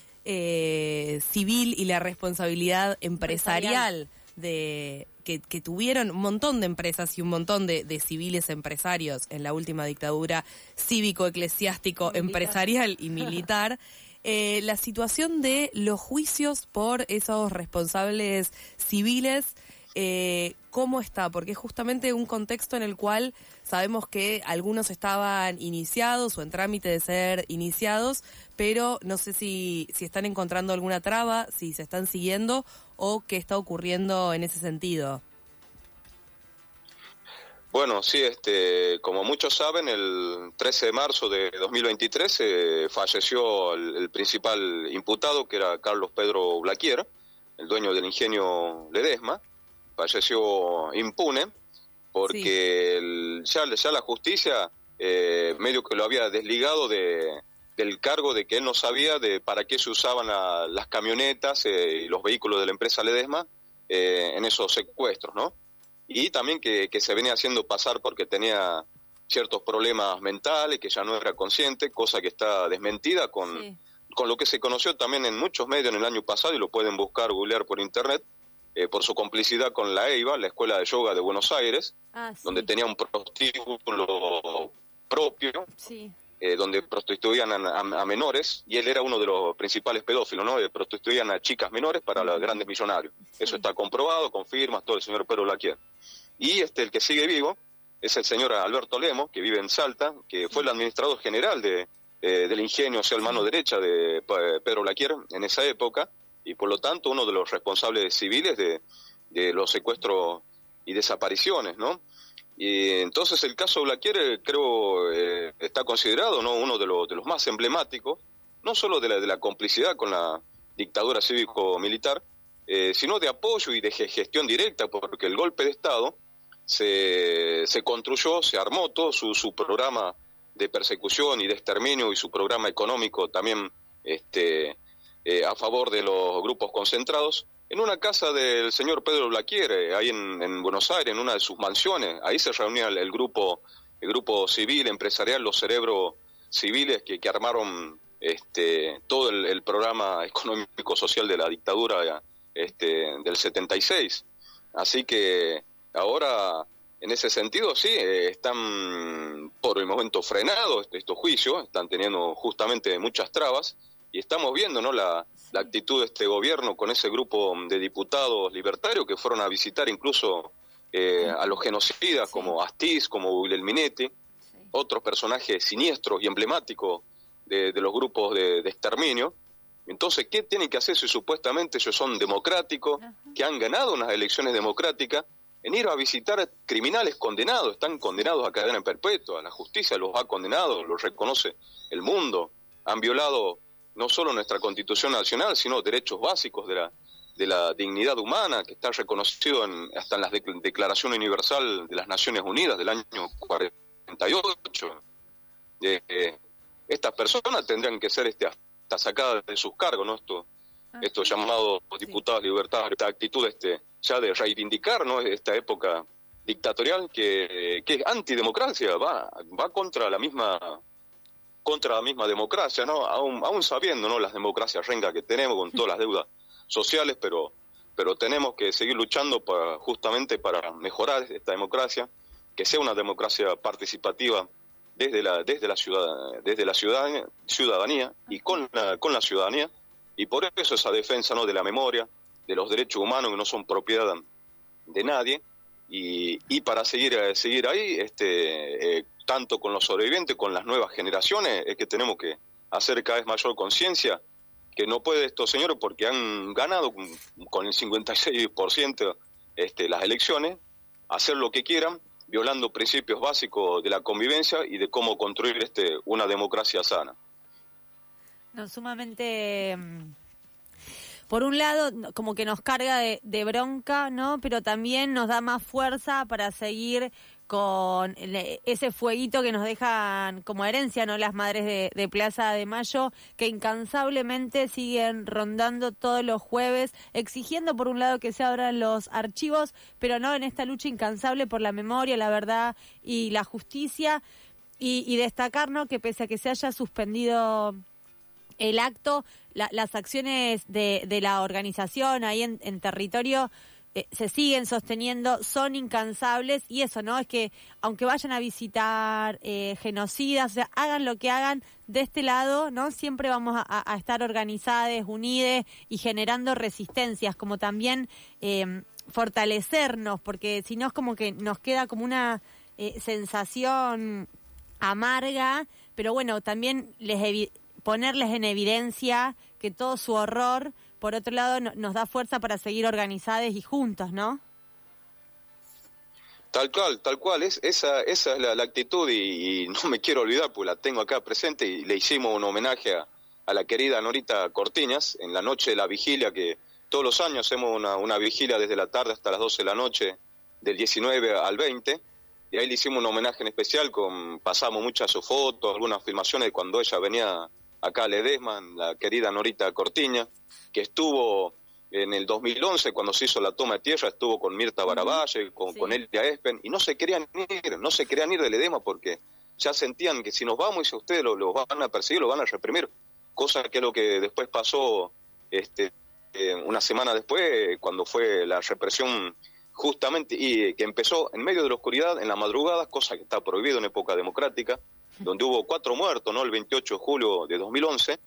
civil y la responsabilidad empresarial que tuvieron un montón de empresas y un montón de civiles empresarios en la última dictadura cívico, empresarial y militar. La situación de los juicios por esos responsables civiles, ¿cómo está? Porque es justamente un contexto en el cual sabemos que algunos estaban iniciados o en trámite de ser iniciados, pero no sé si están encontrando alguna traba, si se están siguiendo o qué está ocurriendo en ese sentido. Bueno, sí, como muchos saben, el 13 de marzo de 2023 falleció el principal imputado, que era Carlos Pedro Blaquier, el dueño del ingenio Ledesma. Falleció impune porque ya la justicia medio que lo había desligado del cargo de que él no sabía de para qué se usaban las camionetas y los vehículos de la empresa Ledesma en esos secuestros, ¿no? Y también que se venía haciendo pasar porque tenía ciertos problemas mentales, que ya no era consciente, cosa que está desmentida con lo que se conoció también en muchos medios en el año pasado, y lo pueden buscar, googlear por internet, por su complicidad con la EIVA, la Escuela de Yoga de Buenos Aires, donde tenía un prostíbulo propio, donde prostituían a menores, y él era uno de los principales pedófilos, ¿no? Prostituían a chicas menores para los grandes millonarios. Eso está comprobado, con firmas, todo el señor Pedro Laquier. Y el que sigue vivo es el señor Alberto Lemos, que vive en Salta, que fue el administrador general del ingenio, o sea, el mano derecha de Pedro Laquier en esa época, y por lo tanto uno de los responsables civiles de los secuestros y desapariciones, ¿no? Y entonces el caso Laquier creo está considerado, ¿no?, uno de los más emblemáticos, no solo de la complicidad con la dictadura cívico-militar, sino de apoyo y de gestión directa, porque el golpe de Estado se construyó, se armó todo su programa de persecución y de exterminio, y su programa económico también a favor de los grupos concentrados, en una casa del señor Pedro Laquier, ahí en Buenos Aires, en una de sus mansiones. Ahí se reunía el grupo civil, empresarial, los cerebros civiles que armaron todo el programa económico-social de la dictadura del 76. Así que ahora, en ese sentido, sí, están por el momento frenados estos juicios, están teniendo justamente muchas trabas, y estamos viendo, ¿no?, la actitud de este gobierno con ese grupo de diputados libertarios que fueron a visitar incluso a los genocidas como Astiz, como Guglielminetti, otros personajes siniestros y emblemáticos de los grupos de exterminio. Entonces, ¿qué tienen que hacer si supuestamente ellos son democráticos, que han ganado unas elecciones democráticas, en ir a visitar criminales condenados? Están condenados a cadena perpetua, la justicia los ha condenado, los reconoce el mundo, han violado no solo nuestra Constitución Nacional, sino derechos básicos de la dignidad humana, que está reconocido hasta en la Declaración Universal de las Naciones Unidas del año 48. Estas personas tendrían que ser hasta sacadas de sus cargos, ¿no? Estos llamados diputados libertarios, esta actitud ya de reivindicar, ¿no?, esta época dictatorial que es antidemocracia, va contra la misma democracia, ¿no? Aún sabiendo, ¿no?, las democracias rengas que tenemos con todas las deudas sociales, pero tenemos que seguir luchando justamente para mejorar esta democracia, que sea una democracia participativa desde la ciudadanía y con la ciudadanía, y por eso esa defensa, ¿no?, de la memoria, de los derechos humanos que no son propiedad de nadie, y para seguir ahí, tanto con los sobrevivientes, con las nuevas generaciones, es que tenemos que hacer cada vez mayor conciencia, que no puede estos señores, porque han ganado con el 56% las elecciones, hacer lo que quieran, violando principios básicos de la convivencia y de cómo construir una democracia sana. No, sumamente... Por un lado, como que nos carga de bronca, ¿no? Pero también nos da más fuerza para seguir con ese fueguito que nos dejan como herencia, ¿no?, las madres de Plaza de Mayo, que incansablemente siguen rondando todos los jueves, exigiendo por un lado que se abran los archivos, pero no, en esta lucha incansable por la memoria, la verdad y la justicia, y destacar, ¿no?, que pese a que se haya suspendido el acto, las acciones de la organización ahí en territorio se siguen sosteniendo, son incansables, y eso, ¿no?, es que aunque vayan a visitar genocidas, o sea, hagan lo que hagan, de este lado, ¿no?, siempre vamos a estar organizadas, unidas y generando resistencias, como también fortalecernos, porque si no es como que nos queda como una sensación amarga, pero bueno, también ponerles en evidencia que todo su horror, por otro lado, nos da fuerza para seguir organizados y juntos, ¿no? Tal cual, esa es la actitud, y no me quiero olvidar, porque la tengo acá presente, y le hicimos un homenaje a la querida Norita Cortiñas en la noche de la vigilia, que todos los años hacemos una vigilia desde la tarde hasta las 12 de la noche, del 19 al 20, y ahí le hicimos un homenaje en especial, pasamos muchas sus fotos, algunas filmaciones de cuando ella venía acá a Ledesma, la querida Norita Cortiña, que estuvo en el 2011, cuando se hizo la toma de tierra, estuvo con Mirta Baravalle, con Elia Espen, y no se querían ir de Ledesma porque ya sentían que si nos vamos, dice, ustedes los van a perseguir, los van a reprimir, cosa que es lo que después pasó una semana después, cuando fue la represión justamente, y que empezó en medio de la oscuridad, en la madrugada, cosa que está prohibido en época democrática, donde hubo 4 muertos, ¿no? El 28 de julio de 2011,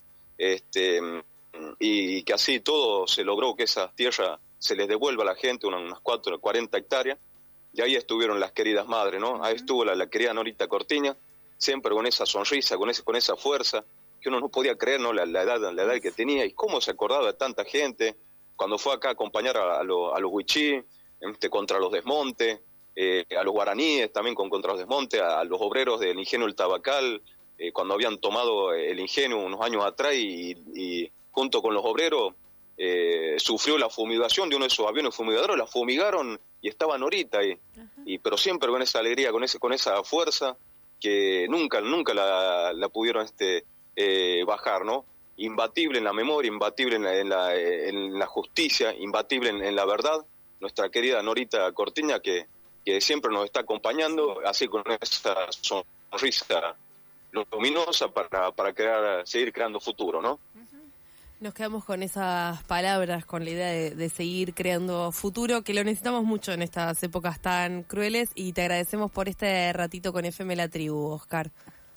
y que así todo se logró que esas tierras se les devuelva a la gente, unas 40 hectáreas, y ahí estuvieron las queridas madres, ¿no? Ahí estuvo la querida Norita Cortiña, siempre con esa sonrisa, con esa fuerza, que uno no podía creer, ¿no? La edad que tenía, y cómo se acordaba de tanta gente, cuando fue acá a acompañar a los huichí, contra los desmontes, a los guaraníes también contra los desmontes, a los obreros del ingenio El Tabacal, cuando habían tomado el ingenio unos años atrás y junto con los obreros sufrió la fumigación de uno de esos aviones fumigadores, la fumigaron y estaba Norita ahí, pero siempre con esa alegría, con esa fuerza que nunca la pudieron bajar, ¿no? Imbatible en la memoria, imbatible en la justicia, imbatible en la verdad, nuestra querida Norita Cortiña, que siempre nos está acompañando, así con esa sonrisa luminosa para seguir creando futuro, ¿no? Nos quedamos con esas palabras, con la idea de seguir creando futuro, que lo necesitamos mucho en estas épocas tan crueles, y te agradecemos por este ratito con FM La Tribu, Oscar.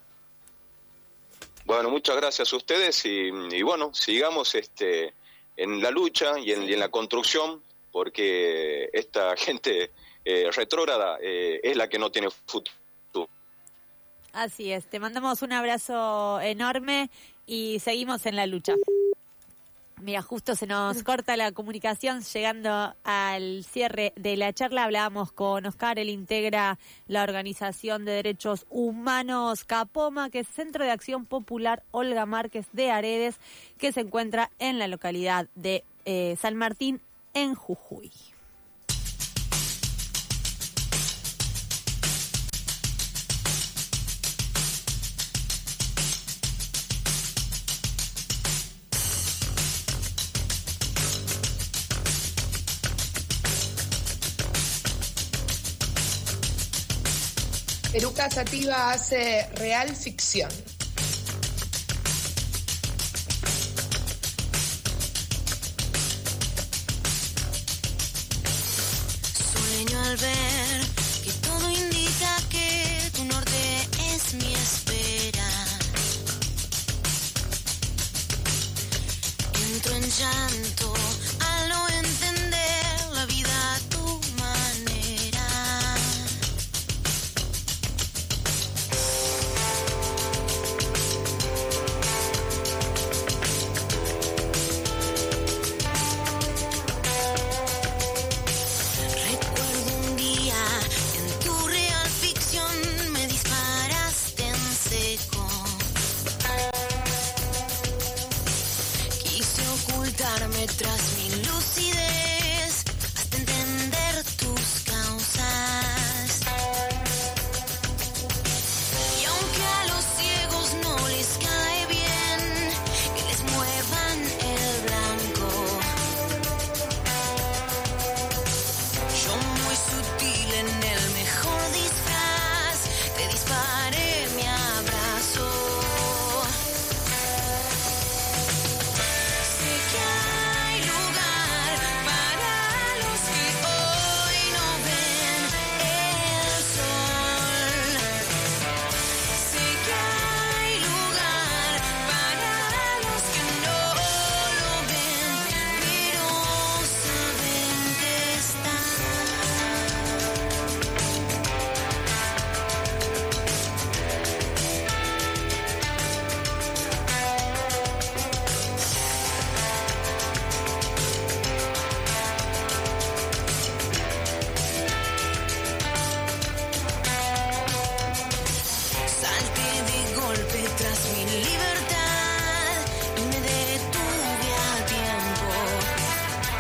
Bueno, muchas gracias a ustedes y bueno, sigamos en la lucha y en la construcción, porque esta gente retrógrada es la que no tiene futuro. Así es, te mandamos un abrazo enorme y seguimos en la lucha. Mira, justo se nos corta la comunicación llegando al cierre de la charla. Hablábamos con Oscar, él integra la Organización de Derechos Humanos Capoma, que es Centro de Acción Popular Olga Márquez de Aredes, que se encuentra en la localidad de San Martín, en Jujuy. Eruca Sativa hace real ficción. Sueño al ver que todo indica que tu norte es mi espera. Entro en llanto al no entender la vida a tu manera. Tras mi lucidez, hasta entender tus causas. Y aunque a los ciegos no les cae bien que les muevan el blanco, yo muy sutil en el mejor disfraz te disparé mi abrazo.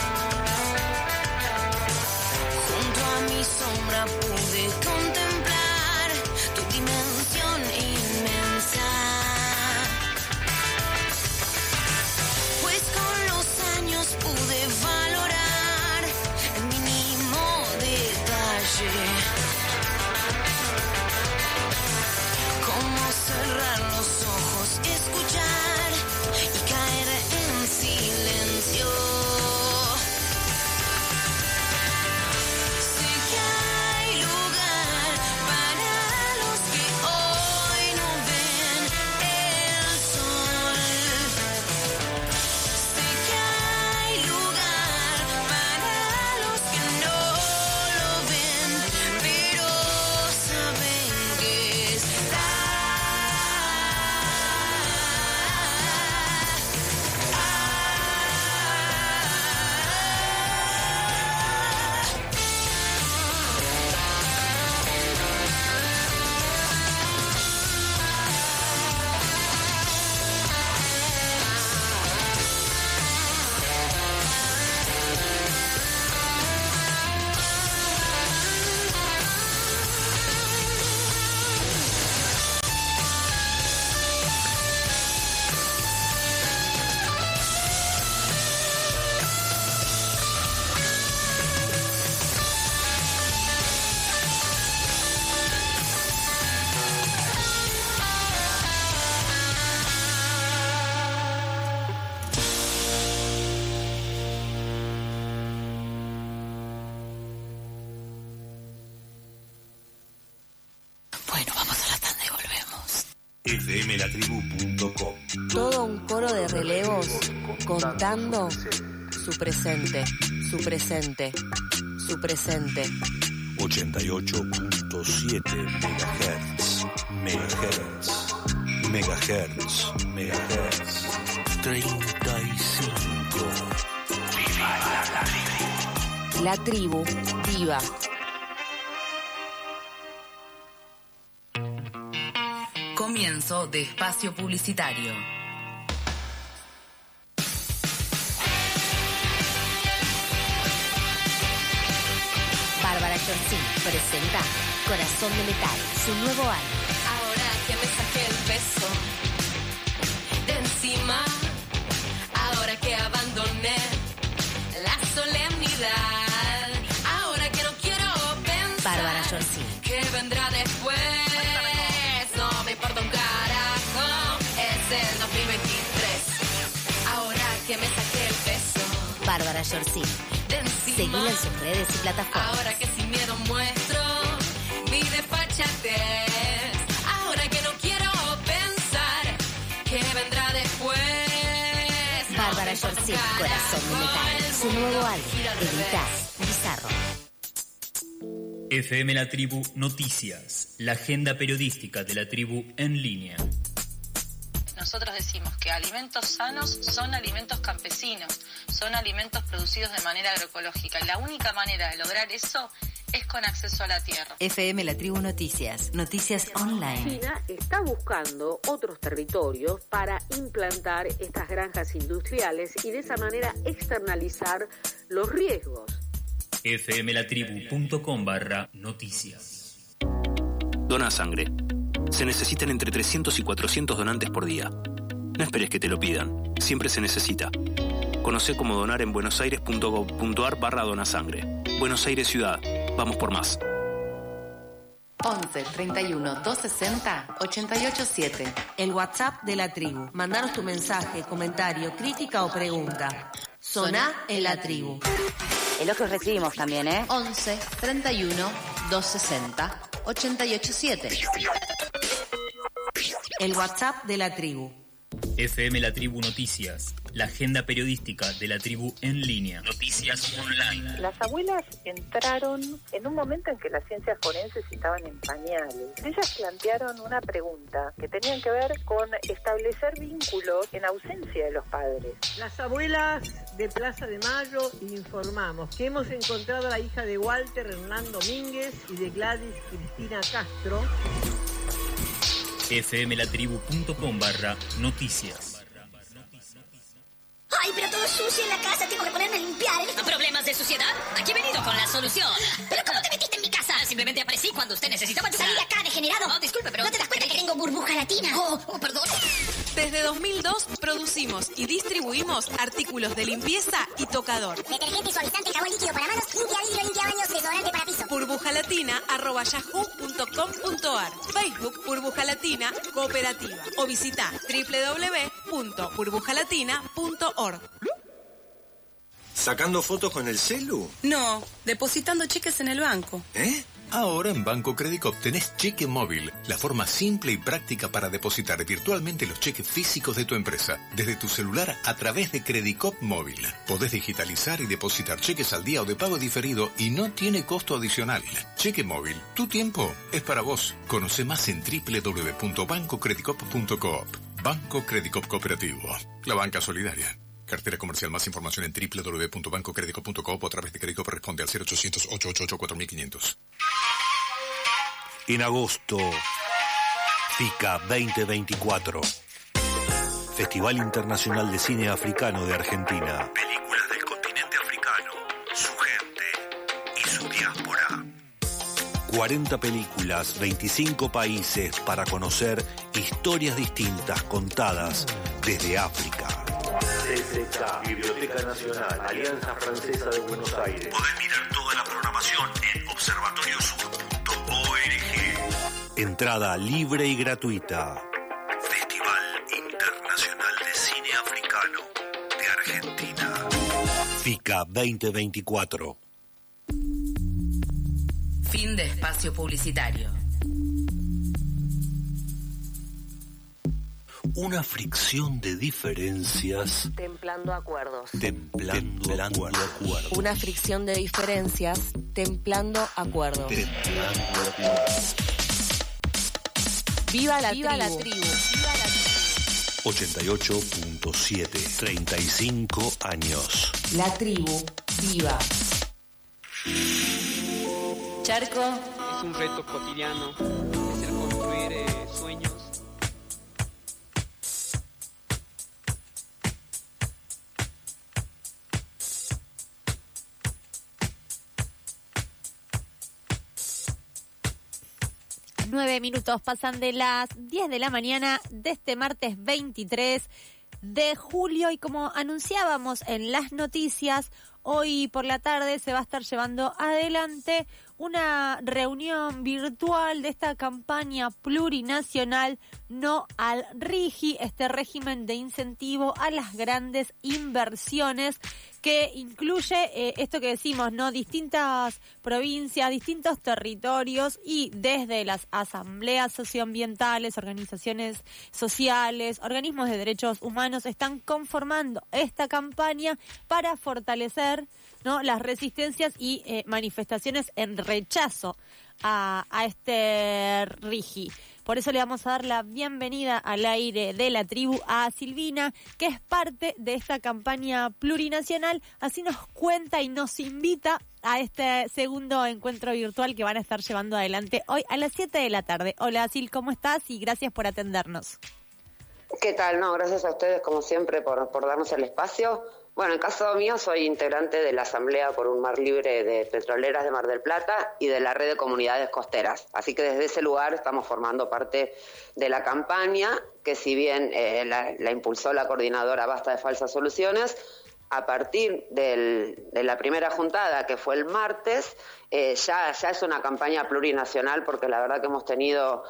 Pude contemplar dimensión inmensa. Pues con los años pude valorar el mínimo detalle. Cómo cerrar los ojos, escuchar y caer en silencio. Sé que hay lugar para los que hoy no ven el sol. Sé que hay lugar para los que no lo ven, pero saben que está. Bueno, vamos a la tanda y volvemos. fmlatribu.com. Todo un coro de relevos contando su presente, su presente, su presente. 88.7 megahertz, 35. Viva la tribu. La tribu viva. Comienzo de espacio publicitario. Bárbara Chorcín presenta Corazón de Metal, su nuevo álbum. Ahora que me saqué el peso de encima, ahora que abandoné la solemnidad, ahora que no quiero pensar Bárbara Chorcín. que vendrá después, no me importa un carajo, es el 2023. Ahora que me saqué el peso Bárbara Chorcín. de encima, Seguila en sus redes y plataformas. ahora que sin miedo muestro mi desfachatez, ahora que no quiero pensar que vendrá después. Bárbara Chorcín, Corazón de Metal, su nuevo álbum. Editas Bizarro. FM La Tribu Noticias, la agenda periodística de la tribu en línea. Nosotros decimos que alimentos sanos son alimentos campesinos, son alimentos producidos de manera agroecológica. Y la única manera de lograr eso es con acceso a la tierra. FM La Tribu Noticias, noticias online. China está buscando otros territorios para implantar estas granjas industriales y de esa manera externalizar los riesgos. fmlatribu.com/noticias. Dona sangre. Se necesitan entre 300 y 400 donantes por día. No esperes que te lo pidan. Siempre se necesita. Conoce cómo donar en buenosaires.gov.ar/donasangre. Buenos Aires Ciudad. Vamos por más. 11 31 260 887. El WhatsApp de la tribu. Mandanos tu mensaje, comentario, crítica o pregunta. Soná en la tribu. Elogios recibimos también, 11 31 260 887. El WhatsApp de la tribu. FM La Tribu Noticias, la agenda periodística de la tribu en línea. Noticias online. Las abuelas entraron en un momento en que las ciencias forenses estaban en pañales. Ellas plantearon una pregunta que tenían que ver con establecer vínculos en ausencia de los padres. Las abuelas de Plaza de Mayo informamos que hemos encontrado a la hija de Walter Hernán Domínguez y de Gladys Cristina Castro. fmlatribu.com/noticias. Ay, pero todo sucio en la casa, tengo que ponerme a limpiar. ¿Problemas de suciedad? Aquí he venido con la solución. ¿Pero cómo te metiste en mi casa? Simplemente aparecí cuando usted necesitaba ayuda. Salí de acá, degenerado. Oh, disculpe. disculpe, pero ¿no te das cuenta que tengo burbuja latina? Oh, perdón. Desde 2002 producimos y distribuimos artículos de limpieza y tocador. Detergente, suavizante, jabón líquido para manos, limpia vidrio, limpia baños, desodorante para piso. burbujalatina@yahoo.com.ar. Facebook Burbuja Latina Cooperativa. O visita www.burbujalatina.org. ¿Sacando fotos con el celu? No, depositando cheques en el banco. ¿Eh? Ahora en Banco Credicop tenés cheque móvil, la forma simple y práctica para depositar virtualmente los cheques físicos de tu empresa, desde tu celular a través de Credicop Móvil. Podés digitalizar y depositar cheques al día o de pago diferido y no tiene costo adicional. Cheque móvil, tu tiempo es para vos. Conoce más en www.bancocredicop.coop. Banco Credicop Cooperativo, la banca solidaria. Cartera comercial. Más información en www.bancocredicop.coop o a través de Credicop. Responde al 0800-888-4500. En agosto, FICA 2024. Festival Internacional de Cine Africano de Argentina. Películas del continente africano, su gente y su diáspora. 40 películas, 25 países para conocer historias distintas contadas desde África. CCK, Biblioteca Nacional, Alianza Francesa de Buenos Aires. Podés mirar toda la programación en observatoriosur.org. Entrada libre y gratuita. Festival Internacional de Cine Africano de Argentina. FICA 2024. Fin de espacio publicitario. Una fricción de diferencias. Templando acuerdos. Templando acuerdos. Una fricción de diferencias. Templando acuerdos. ¡Viva la tribu! 88.7. 35 años. La tribu viva. Charco. Es un reto cotidiano. Es el construir sueños. Nueve minutos pasan de las 10 de la mañana de este martes 23 de julio y como anunciábamos en las noticias, hoy por la tarde se va a estar llevando adelante una reunión virtual de esta campaña plurinacional No al RIGI, este régimen de incentivo a las grandes inversiones que incluye esto que decimos, ¿no? Distintas provincias, distintos territorios y desde las asambleas socioambientales, organizaciones sociales, organismos de derechos humanos están conformando esta campaña para fortalecer, ¿no?, las resistencias y manifestaciones en rechazo a este RIGI. Por eso le vamos a dar la bienvenida al aire de la tribu a Silvina, que es parte de esta campaña plurinacional. Así nos cuenta y nos invita a este segundo encuentro virtual que van a estar llevando adelante hoy a las 7 de la tarde. Hola Sil, ¿cómo estás? Y gracias por atendernos. ¿Qué tal? No, gracias a ustedes como siempre por darnos el espacio. Bueno, en caso mío soy integrante de la Asamblea por un Mar Libre de Petroleras de Mar del Plata y de la Red de Comunidades Costeras. Así que desde ese lugar estamos formando parte de la campaña, que si bien la impulsó la coordinadora Basta de Falsas Soluciones, a partir de la primera juntada, que fue el martes, ya es una campaña plurinacional, porque la verdad que hemos tenido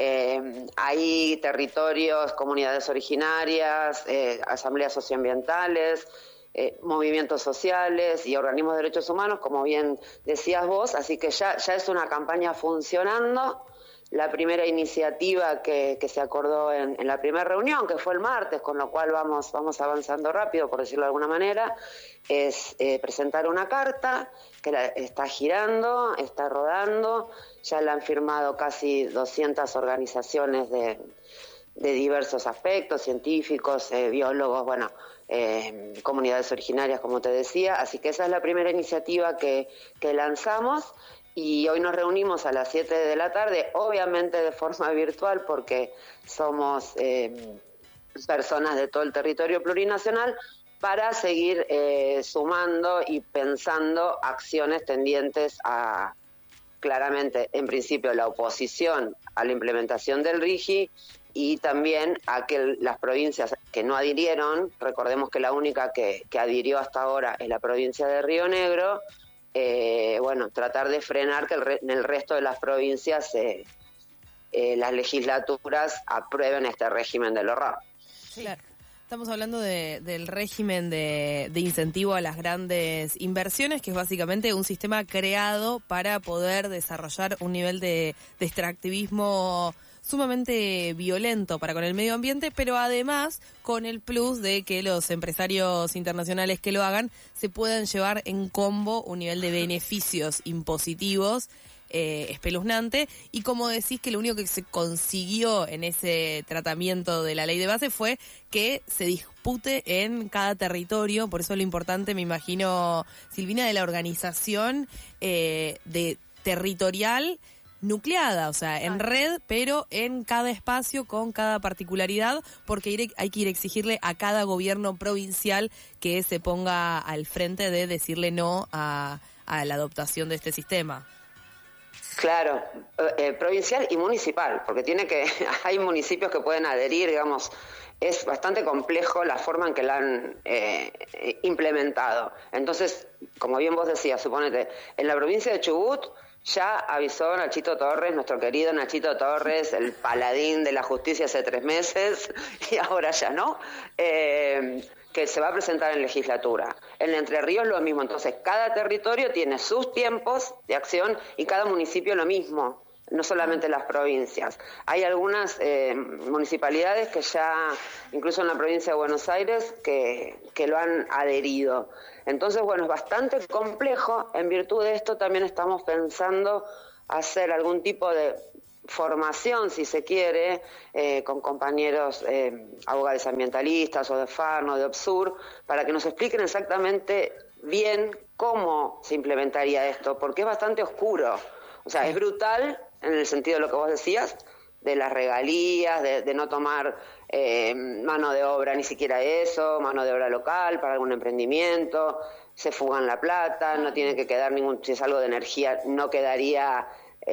ahí territorios, comunidades originarias, asambleas socioambientales, movimientos sociales y organismos de derechos humanos, como bien decías vos, así que ya es una campaña funcionando. La primera iniciativa que se acordó en la primera reunión, que fue el martes, con lo cual vamos avanzando rápido, por decirlo de alguna manera, es presentar una carta que está girando, está rodando, ya la han firmado casi 200 organizaciones de diversos aspectos, científicos, biólogos, bueno, comunidades originarias, como te decía, así que esa es la primera iniciativa que lanzamos. Y hoy nos reunimos a las 7 de la tarde, obviamente de forma virtual, porque somos personas de todo el territorio plurinacional, para seguir sumando y pensando acciones tendientes a claramente, en principio, la oposición a la implementación del RIGI y también a que las provincias que no adhirieron, recordemos que la única que adhirió hasta ahora es la provincia de Río Negro, tratar de frenar que en el resto de las provincias las legislaturas aprueben este régimen del horror. Sí. Claro. Estamos hablando del régimen de incentivo a las grandes inversiones, que es básicamente un sistema creado para poder desarrollar un nivel de extractivismo sumamente violento para con el medio ambiente, pero además con el plus de que los empresarios internacionales que lo hagan se puedan llevar en combo un nivel de beneficios impositivos espeluznante. Y como decís, que lo único que se consiguió en ese tratamiento de la ley de base fue que se dispute en cada territorio. Por eso lo importante, me imagino, Silvina, de la organización de territorial nucleada, o sea, en red, pero en cada espacio con cada particularidad, porque hay que ir a exigirle a cada gobierno provincial que se ponga al frente de decirle no a la adoptación de este sistema. Claro, provincial y municipal, porque hay municipios que pueden adherir, digamos, es bastante complejo la forma en que la han implementado. Entonces, como bien vos decías, suponete, en la provincia de Chubut ya avisó Nachito Torres, nuestro querido Nachito Torres, el paladín de la justicia hace 3 meses, y ahora ya no, que se va a presentar en legislatura. En Entre Ríos lo mismo, entonces cada territorio tiene sus tiempos de acción y cada municipio lo mismo, no solamente las provincias. Hay algunas municipalidades que ya, incluso en la provincia de Buenos Aires, que lo han adherido. Entonces, bueno, es bastante complejo. En virtud de esto también estamos pensando hacer algún tipo de formación, si se quiere, con compañeros abogados ambientalistas o de FARN o de OBSUR, para que nos expliquen exactamente bien cómo se implementaría esto, porque es bastante oscuro. O sea, es brutal en el sentido de lo que vos decías, de las regalías, de no tomar mano de obra, ni siquiera eso, mano de obra local para algún emprendimiento, se fugan la plata, no tiene que quedar si es algo de energía, no quedaría,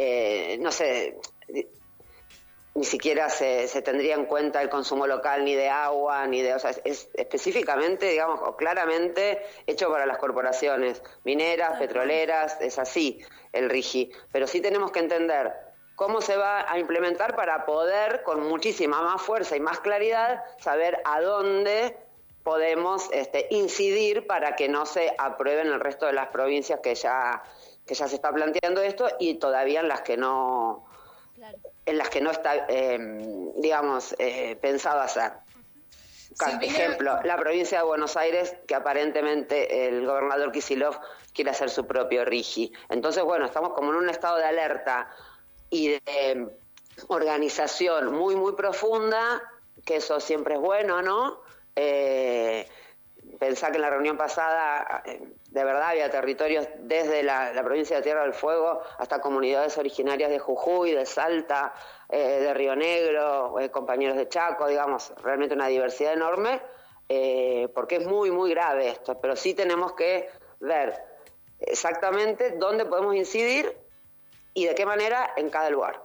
ni siquiera se tendría en cuenta el consumo local, ni de agua, o sea, es específicamente, digamos, o claramente hecho para las corporaciones mineras, petroleras, es así el RIGI. Pero sí tenemos que entender cómo se va a implementar para poder, con muchísima más fuerza y más claridad, saber a dónde podemos incidir para que no se aprueben el resto de las provincias que ya se está planteando esto, y todavía en las que no está, pensado hacer. Ejemplo, la provincia de Buenos Aires, que aparentemente el gobernador Kicillof quiere hacer su propio RIGI. Entonces, bueno, estamos como en un estado de alerta y de organización muy, muy profunda, que eso siempre es bueno, ¿no? Pensá que en la reunión pasada, de verdad, había territorios desde la provincia de Tierra del Fuego hasta comunidades originarias de Jujuy, de Salta, de Río Negro, compañeros de Chaco, digamos, realmente una diversidad enorme, porque es muy, muy grave esto, pero sí tenemos que ver exactamente dónde podemos incidir y de qué manera en cada lugar.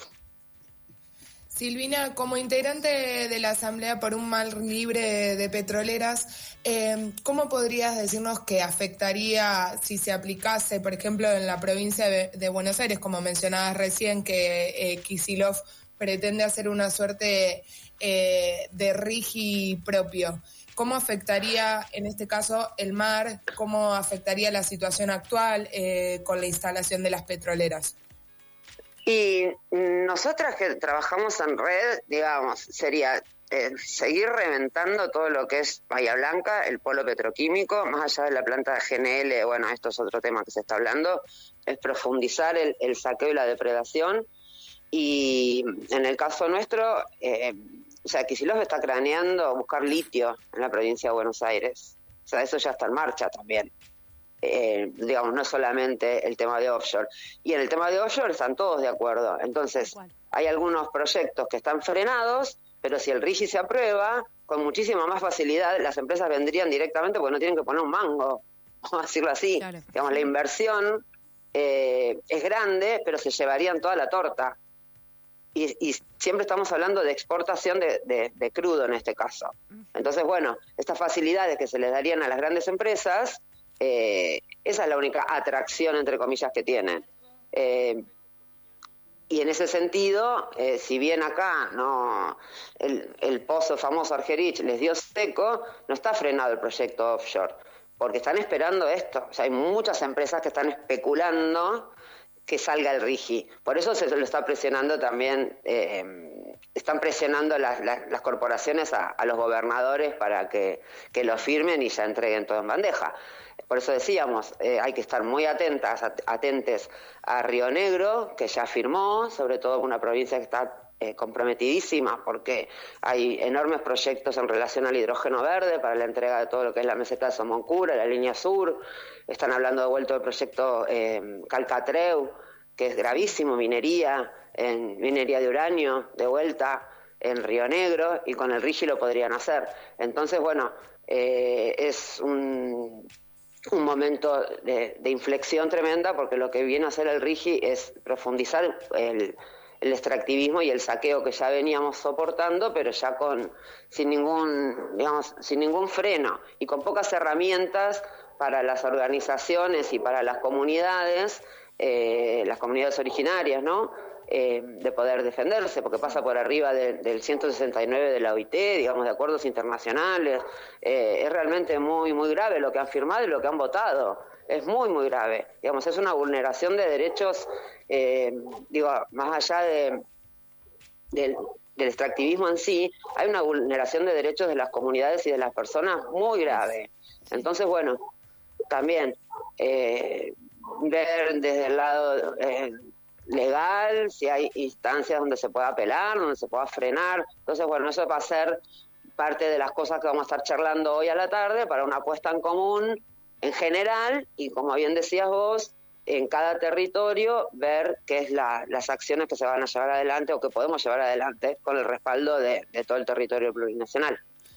Silvina, como integrante de la Asamblea por un Mar Libre de Petroleras, ¿cómo podrías decirnos que afectaría si se aplicase, por ejemplo, en la provincia de Buenos Aires, como mencionabas recién, que Kicillof pretende hacer una suerte de RIGI propio? ¿Cómo afectaría, en este caso, el mar? ¿Cómo afectaría la situación actual con la instalación de las petroleras? Y nosotras que trabajamos en red, digamos, sería seguir reventando todo lo que es Bahía Blanca, el polo petroquímico, más allá de la planta de GNL, bueno, esto es otro tema que se está hablando, es profundizar el saqueo y la depredación. Y en el caso nuestro, Kicillof está craneando buscar litio en la provincia de Buenos Aires. O sea, eso ya está en marcha también. No solamente el tema de offshore. Y en el tema de offshore están todos de acuerdo. Entonces, hay algunos proyectos que están frenados, pero si el RIGI se aprueba, con muchísima más facilidad las empresas vendrían directamente porque no tienen que poner un mango, vamos a decirlo así. Claro. Digamos, la inversión es grande, pero se llevarían toda la torta. Y siempre estamos hablando de exportación de crudo en este caso. Entonces, bueno, estas facilidades que se les darían a las grandes empresas, esa es la única atracción, entre comillas, que tienen. Y en ese sentido, si bien acá no el pozo famoso Argerich les dio seco, no está frenado el proyecto offshore, porque están esperando esto. O sea, hay muchas empresas que están especulando que salga el RIGI. Por eso se lo está presionando también, están presionando las corporaciones a los gobernadores para que lo firmen y ya entreguen todo en bandeja. Por eso decíamos, hay que estar muy atentes a Río Negro, que ya firmó, sobre todo una provincia que está comprometidísima, porque hay enormes proyectos en relación al hidrógeno verde para la entrega de todo lo que es la meseta de Somoncura, la línea sur. Están hablando de vuelta del proyecto Calcatreu, que es gravísimo, minería de uranio, de vuelta en Río Negro, y con el RIGI lo podrían hacer. Entonces, bueno, es un momento de inflexión tremenda, porque lo que viene a hacer el RIGI es profundizar el extractivismo y el saqueo que ya veníamos soportando, pero ya sin ningún freno y con pocas herramientas para las organizaciones y para las comunidades originarias, ¿no? De poder defenderse, porque pasa por arriba del 169 de la OIT, digamos, de acuerdos internacionales. Es realmente muy, muy grave lo que han firmado y lo que han votado. Es muy, muy grave. Digamos, es una vulneración de derechos, más allá del extractivismo en sí, hay una vulneración de derechos de las comunidades y de las personas muy grave. Entonces, bueno, también ver desde el lado legal si hay instancias donde se pueda apelar, donde se pueda frenar. Entonces, bueno, eso va a ser parte de las cosas que vamos a estar charlando hoy a la tarde para una apuesta en común en general, y como bien decías vos, en cada territorio ver qué es las acciones que se van a llevar adelante o que podemos llevar adelante con el respaldo de todo el territorio plurinacional.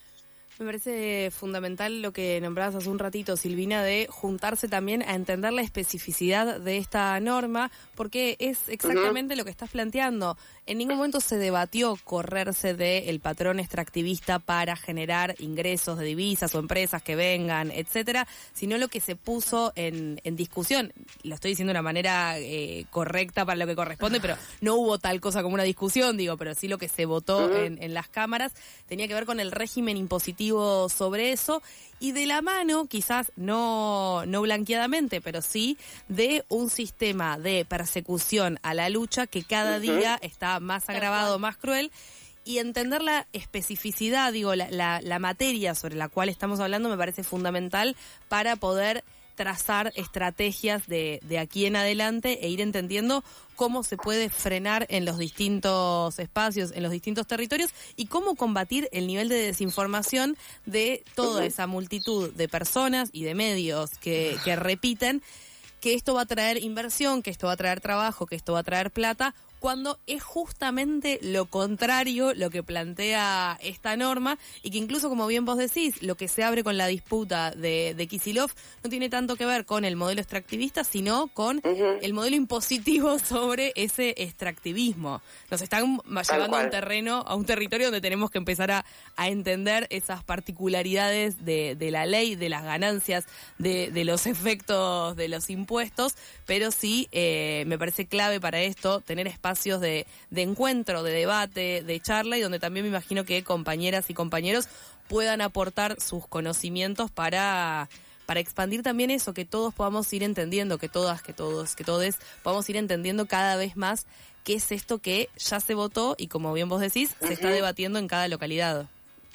Me parece fundamental lo que nombrabas hace un ratito, Silvina, de juntarse también a entender la especificidad de esta norma, porque es exactamente lo que estás planteando. En ningún momento se debatió correrse del patrón extractivista para generar ingresos de divisas o empresas que vengan, etcétera, sino lo que se puso en discusión. Lo estoy diciendo de una manera correcta para lo que corresponde, pero no hubo tal cosa como una discusión, pero sí lo que se votó en las cámaras tenía que ver con el régimen impositivo sobre eso, y de la mano, quizás no blanqueadamente, pero sí de un sistema de persecución a la lucha que cada día está más agravado, más cruel, y entender la especificidad, la materia sobre la cual estamos hablando me parece fundamental para poder trazar estrategias de aquí en adelante e ir entendiendo cómo se puede frenar en los distintos espacios, en los distintos territorios, y cómo combatir el nivel de desinformación de toda esa multitud de personas y de medios que repiten que esto va a traer inversión, que esto va a traer trabajo, que esto va a traer plata, cuando es justamente lo contrario lo que plantea esta norma, y que incluso, como bien vos decís, lo que se abre con la disputa de Kicillof no tiene tanto que ver con el modelo extractivista, sino con el modelo impositivo sobre ese extractivismo. Nos están llevando a un territorio donde tenemos que empezar a entender esas particularidades de la ley, de las ganancias, de los efectos de los impuestos, pero sí me parece clave para esto tener espacios de encuentro, de debate, de charla, y donde también me imagino que compañeras y compañeros puedan aportar sus conocimientos para expandir también eso, que todos podamos ir entendiendo, que todas, que todos, que todes podamos ir entendiendo cada vez más qué es esto que ya se votó y, como bien vos decís, se está debatiendo en cada localidad.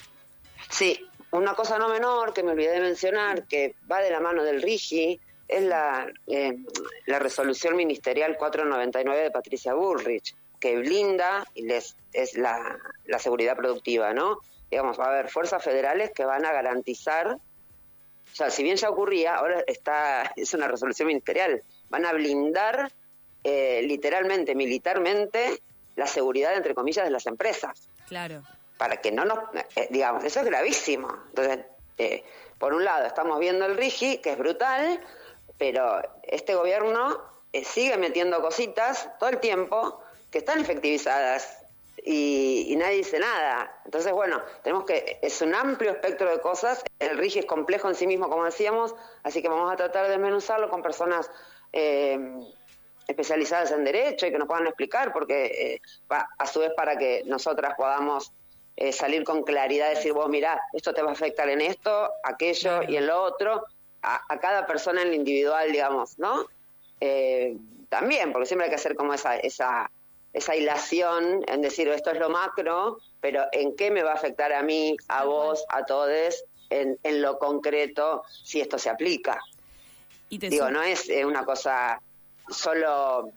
Sí, una cosa no menor que me olvidé de mencionar, que va de la mano del RIGI, es la resolución ministerial 499 de Patricia Bullrich, que blinda y es la seguridad productiva, ¿no? Digamos, va a haber fuerzas federales que van a garantizar, o sea, si bien ya ocurría, ahora es una resolución ministerial, van a blindar literalmente, militarmente, la seguridad, entre comillas, de las empresas. Claro. Para que no nos, digamos, eso es gravísimo. Entonces, por un lado, estamos viendo el RIGI, que es brutal, pero este gobierno sigue metiendo cositas todo el tiempo que están efectivizadas y nadie dice nada. Entonces, bueno, es un amplio espectro de cosas. El RIGI es complejo en sí mismo, como decíamos, así que vamos a tratar de desmenuzarlo con personas especializadas en derecho y que nos puedan explicar, porque a su vez para que nosotras podamos salir con claridad, decir, vos mirá, esto te va a afectar en esto, aquello y en lo otro, a cada persona en lo individual, digamos, ¿no? También, porque siempre hay que hacer como esa hilación en decir, esto es lo macro, pero ¿en qué me va a afectar a mí, a vos, a todes, en lo concreto, si esto se aplica? Digo, no es una cosa solo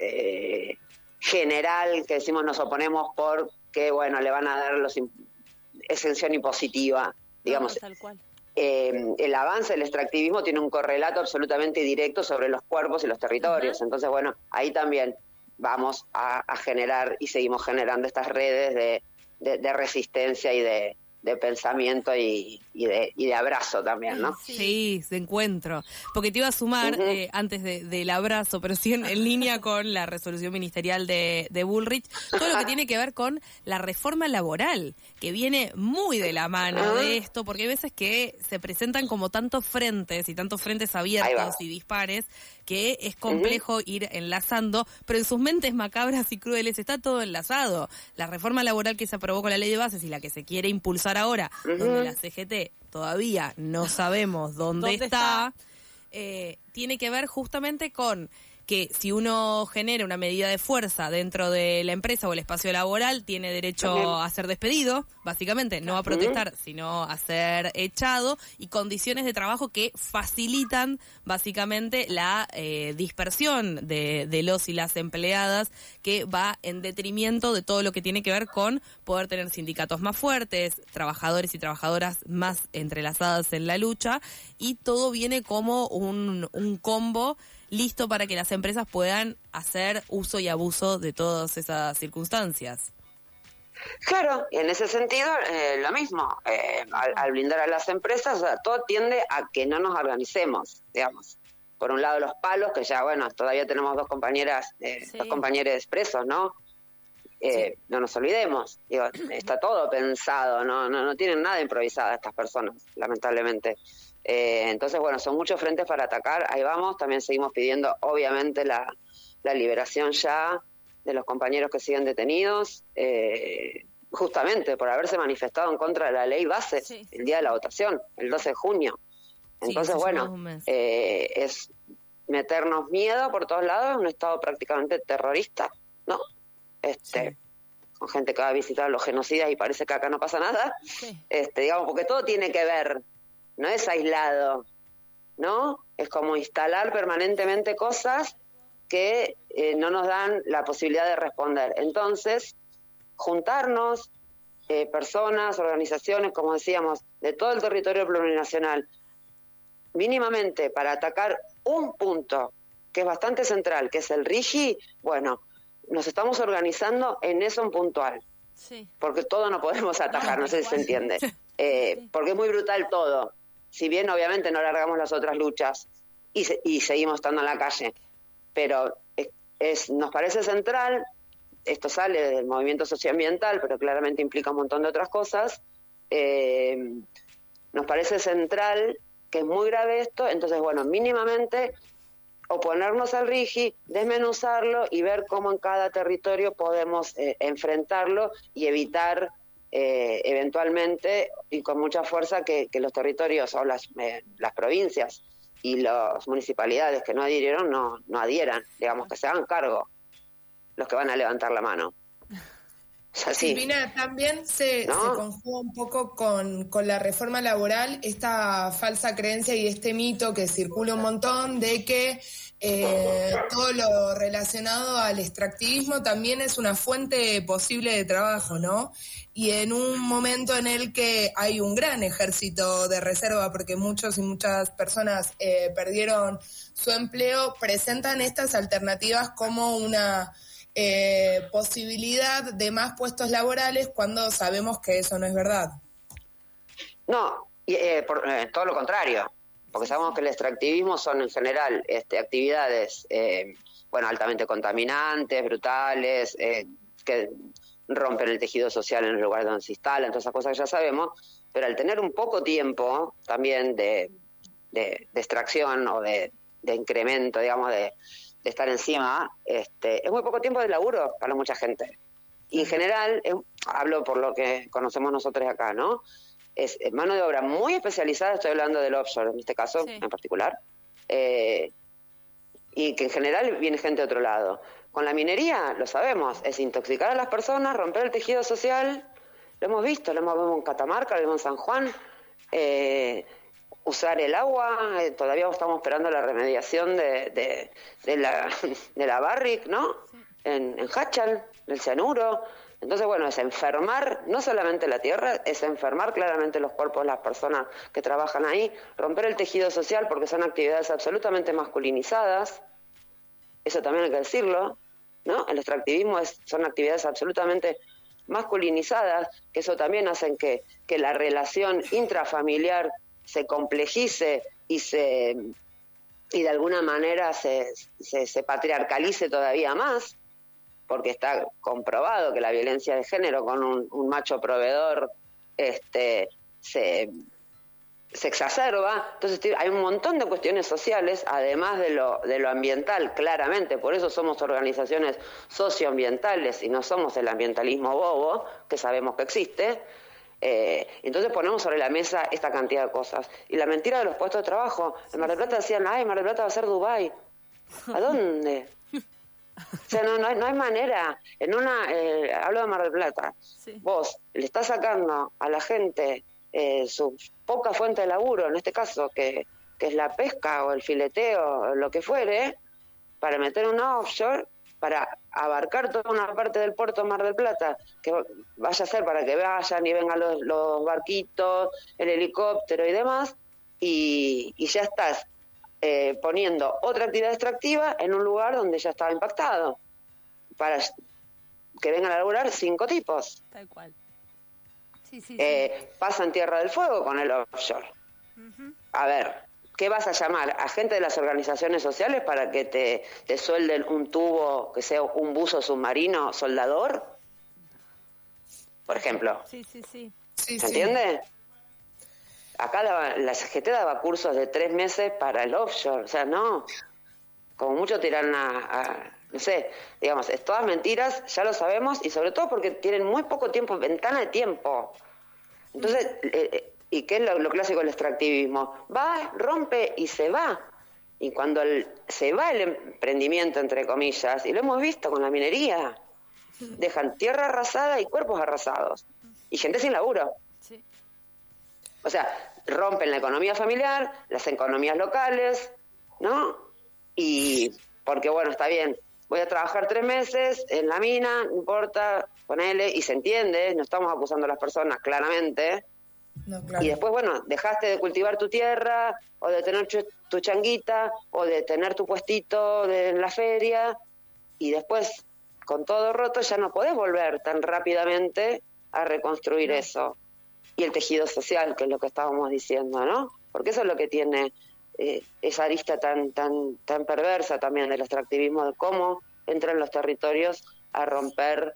general que decimos nos oponemos porque, bueno, le van a dar exención impositiva, digamos. Tal cual. El avance del extractivismo tiene un correlato absolutamente directo sobre los cuerpos y los territorios. Entonces, bueno, ahí también vamos a generar y seguimos generando estas redes de resistencia y de pensamiento y de abrazo también, ¿no? Sí, de encuentro. Porque te iba a sumar, antes del abrazo, pero sí en línea con la resolución ministerial de Bullrich, todo lo que tiene que ver con la reforma laboral, que viene muy de la mano de esto, porque hay veces que se presentan como tantos frentes abiertos y dispares, que es complejo ir enlazando, pero en sus mentes macabras y crueles está todo enlazado. La reforma laboral que se aprobó con la ley de bases y la que se quiere impulsar ahora, donde la CGT todavía no sabemos dónde está? Tiene que ver justamente con que si uno genera una medida de fuerza dentro de la empresa o el espacio laboral, tiene derecho a ser despedido, básicamente, no a protestar, sino a ser echado, y condiciones de trabajo que facilitan básicamente la dispersión de los y las empleadas, que va en detrimento de todo lo que tiene que ver con poder tener sindicatos más fuertes, trabajadores y trabajadoras más entrelazadas en la lucha, y todo viene como un combo listo para que las empresas puedan hacer uso y abuso de todas esas circunstancias. Claro, y en ese sentido lo mismo, al blindar a las empresas, o sea, todo tiende a que no nos organicemos, digamos. Por un lado los palos, que ya, bueno, todavía tenemos dos compañeros presos, ¿no? No nos olvidemos, digo, está todo pensado, no tienen nada improvisado estas personas, lamentablemente. Entonces, bueno, son muchos frentes para atacar, ahí vamos. También seguimos pidiendo, obviamente, la liberación ya de los compañeros que siguen detenidos, justamente por haberse manifestado en contra de la ley base el día de la votación, el 12 de junio. Entonces, bueno, es meternos miedo por todos lados, un estado prácticamente terrorista, ¿no? Con gente que va a visitar a los genocidas y parece que acá no pasa nada, digamos, porque todo tiene que ver. No es aislado, ¿no? Es como instalar permanentemente cosas que no nos dan la posibilidad de responder. Entonces, juntarnos, personas, organizaciones, como decíamos, de todo el territorio plurinacional, mínimamente para atacar un punto que es bastante central, que es el RIGI, bueno, nos estamos organizando en eso en puntual. Porque todo no podemos atacar, no sé si se entiende. Porque es muy brutal todo. Si bien obviamente no largamos las otras luchas y seguimos estando en la calle, pero nos parece central, esto sale del movimiento socioambiental, pero claramente implica un montón de otras cosas, nos parece central, que es muy grave esto, entonces bueno, mínimamente oponernos al RIGI, desmenuzarlo y ver cómo en cada territorio podemos enfrentarlo y evitar eventualmente y con mucha fuerza que los territorios o las provincias y las municipalidades que no adhirieron no adhieran, digamos, que se hagan cargo los que van a levantar la mano. O sea, Silvina, también se conjuga un poco con la reforma laboral esta falsa creencia y este mito que circula un montón de que todo lo relacionado al extractivismo también es una fuente posible de trabajo, ¿no? Y en un momento en el que hay un gran ejército de reserva, porque muchos y muchas personas perdieron su empleo, presentan estas alternativas como una posibilidad de más puestos laborales cuando sabemos que eso no es verdad. No, todo lo contrario. porque sabemos que el extractivismo son en general actividades altamente contaminantes, brutales, que rompen el tejido social en los lugares donde se instalan, todas esas cosas que ya sabemos, pero al tener un poco tiempo también de extracción o de incremento, digamos, de estar encima, es muy poco tiempo de laburo para mucha gente. Y en general, hablo por lo que conocemos nosotros acá, ¿no? Es mano de obra muy especializada, estoy hablando del offshore en este caso en particular, y que en general viene gente de otro lado. Con la minería, lo sabemos, es intoxicar a las personas, romper el tejido social, lo hemos visto, lo hemos visto en Catamarca, lo vimos en San Juan, usar el agua, todavía estamos esperando la remediación de la Barrick, ¿no? En Hachal, del cianuro. Entonces, bueno, es enfermar no solamente la tierra, es enfermar claramente los cuerpos de las personas que trabajan ahí, romper el tejido social porque son actividades absolutamente masculinizadas, eso también hay que decirlo, ¿no? El extractivismo son actividades absolutamente masculinizadas, que eso también hacen que la relación intrafamiliar se complejice y de alguna manera se patriarcalice todavía más, porque está comprobado que la violencia de género con un macho proveedor se exacerba. Entonces hay un montón de cuestiones sociales, además de lo ambiental, claramente. Por eso somos organizaciones socioambientales y no somos el ambientalismo bobo, que sabemos que existe. Entonces ponemos sobre la mesa esta cantidad de cosas. Y la mentira de los puestos de trabajo. En Mar del Plata decían, Mar del Plata va a ser Dubái. ¿A dónde? O sea, no hay manera. Hablo de Mar del Plata. Sí. Vos le estás sacando a la gente su poca fuente de laburo, en este caso, que es la pesca o el fileteo, o lo que fuere, para meter una offshore, para abarcar toda una parte del puerto de Mar del Plata, que vaya a ser para que vayan y vengan los barquitos, el helicóptero y demás, y ya estás poniendo otra actividad extractiva en un lugar donde ya estaba impactado, para que vengan a laburar 5 tipos. Tal cual. Sí. Pasan Tierra del Fuego con el offshore. A ver, ¿qué vas a llamar? ¿A gente de las organizaciones sociales para que te suelden un tubo que sea un buzo submarino soldador? Por ejemplo. Sí. ¿Se entiende? Acá la CGT daba cursos de 3 meses para el offshore. O sea, no. Como mucho tiran no sé, digamos, es todas mentiras, ya lo sabemos, y sobre todo porque tienen muy poco tiempo, ventana de tiempo. Entonces, ¿y qué es lo clásico del extractivismo? Va, rompe y se va. Y cuando se va el emprendimiento, entre comillas, y lo hemos visto con la minería, dejan tierra arrasada y cuerpos arrasados. Y gente sin laburo. Sí. O sea, rompen la economía familiar, las economías locales, ¿no? Y porque, bueno, está bien, voy a trabajar 3 meses en la mina, no importa, ponele, y se entiende, no estamos acusando a las personas, claramente. No, claro. Y después, bueno, dejaste de cultivar tu tierra, o de tener tu changuita, o de tener tu puestito en la feria, y después, con todo roto, ya no podés volver tan rápidamente a reconstruir eso. Y el tejido social, que es lo que estábamos diciendo, ¿no? Porque eso es lo que tiene esa arista tan perversa también del extractivismo, de cómo entran los territorios a romper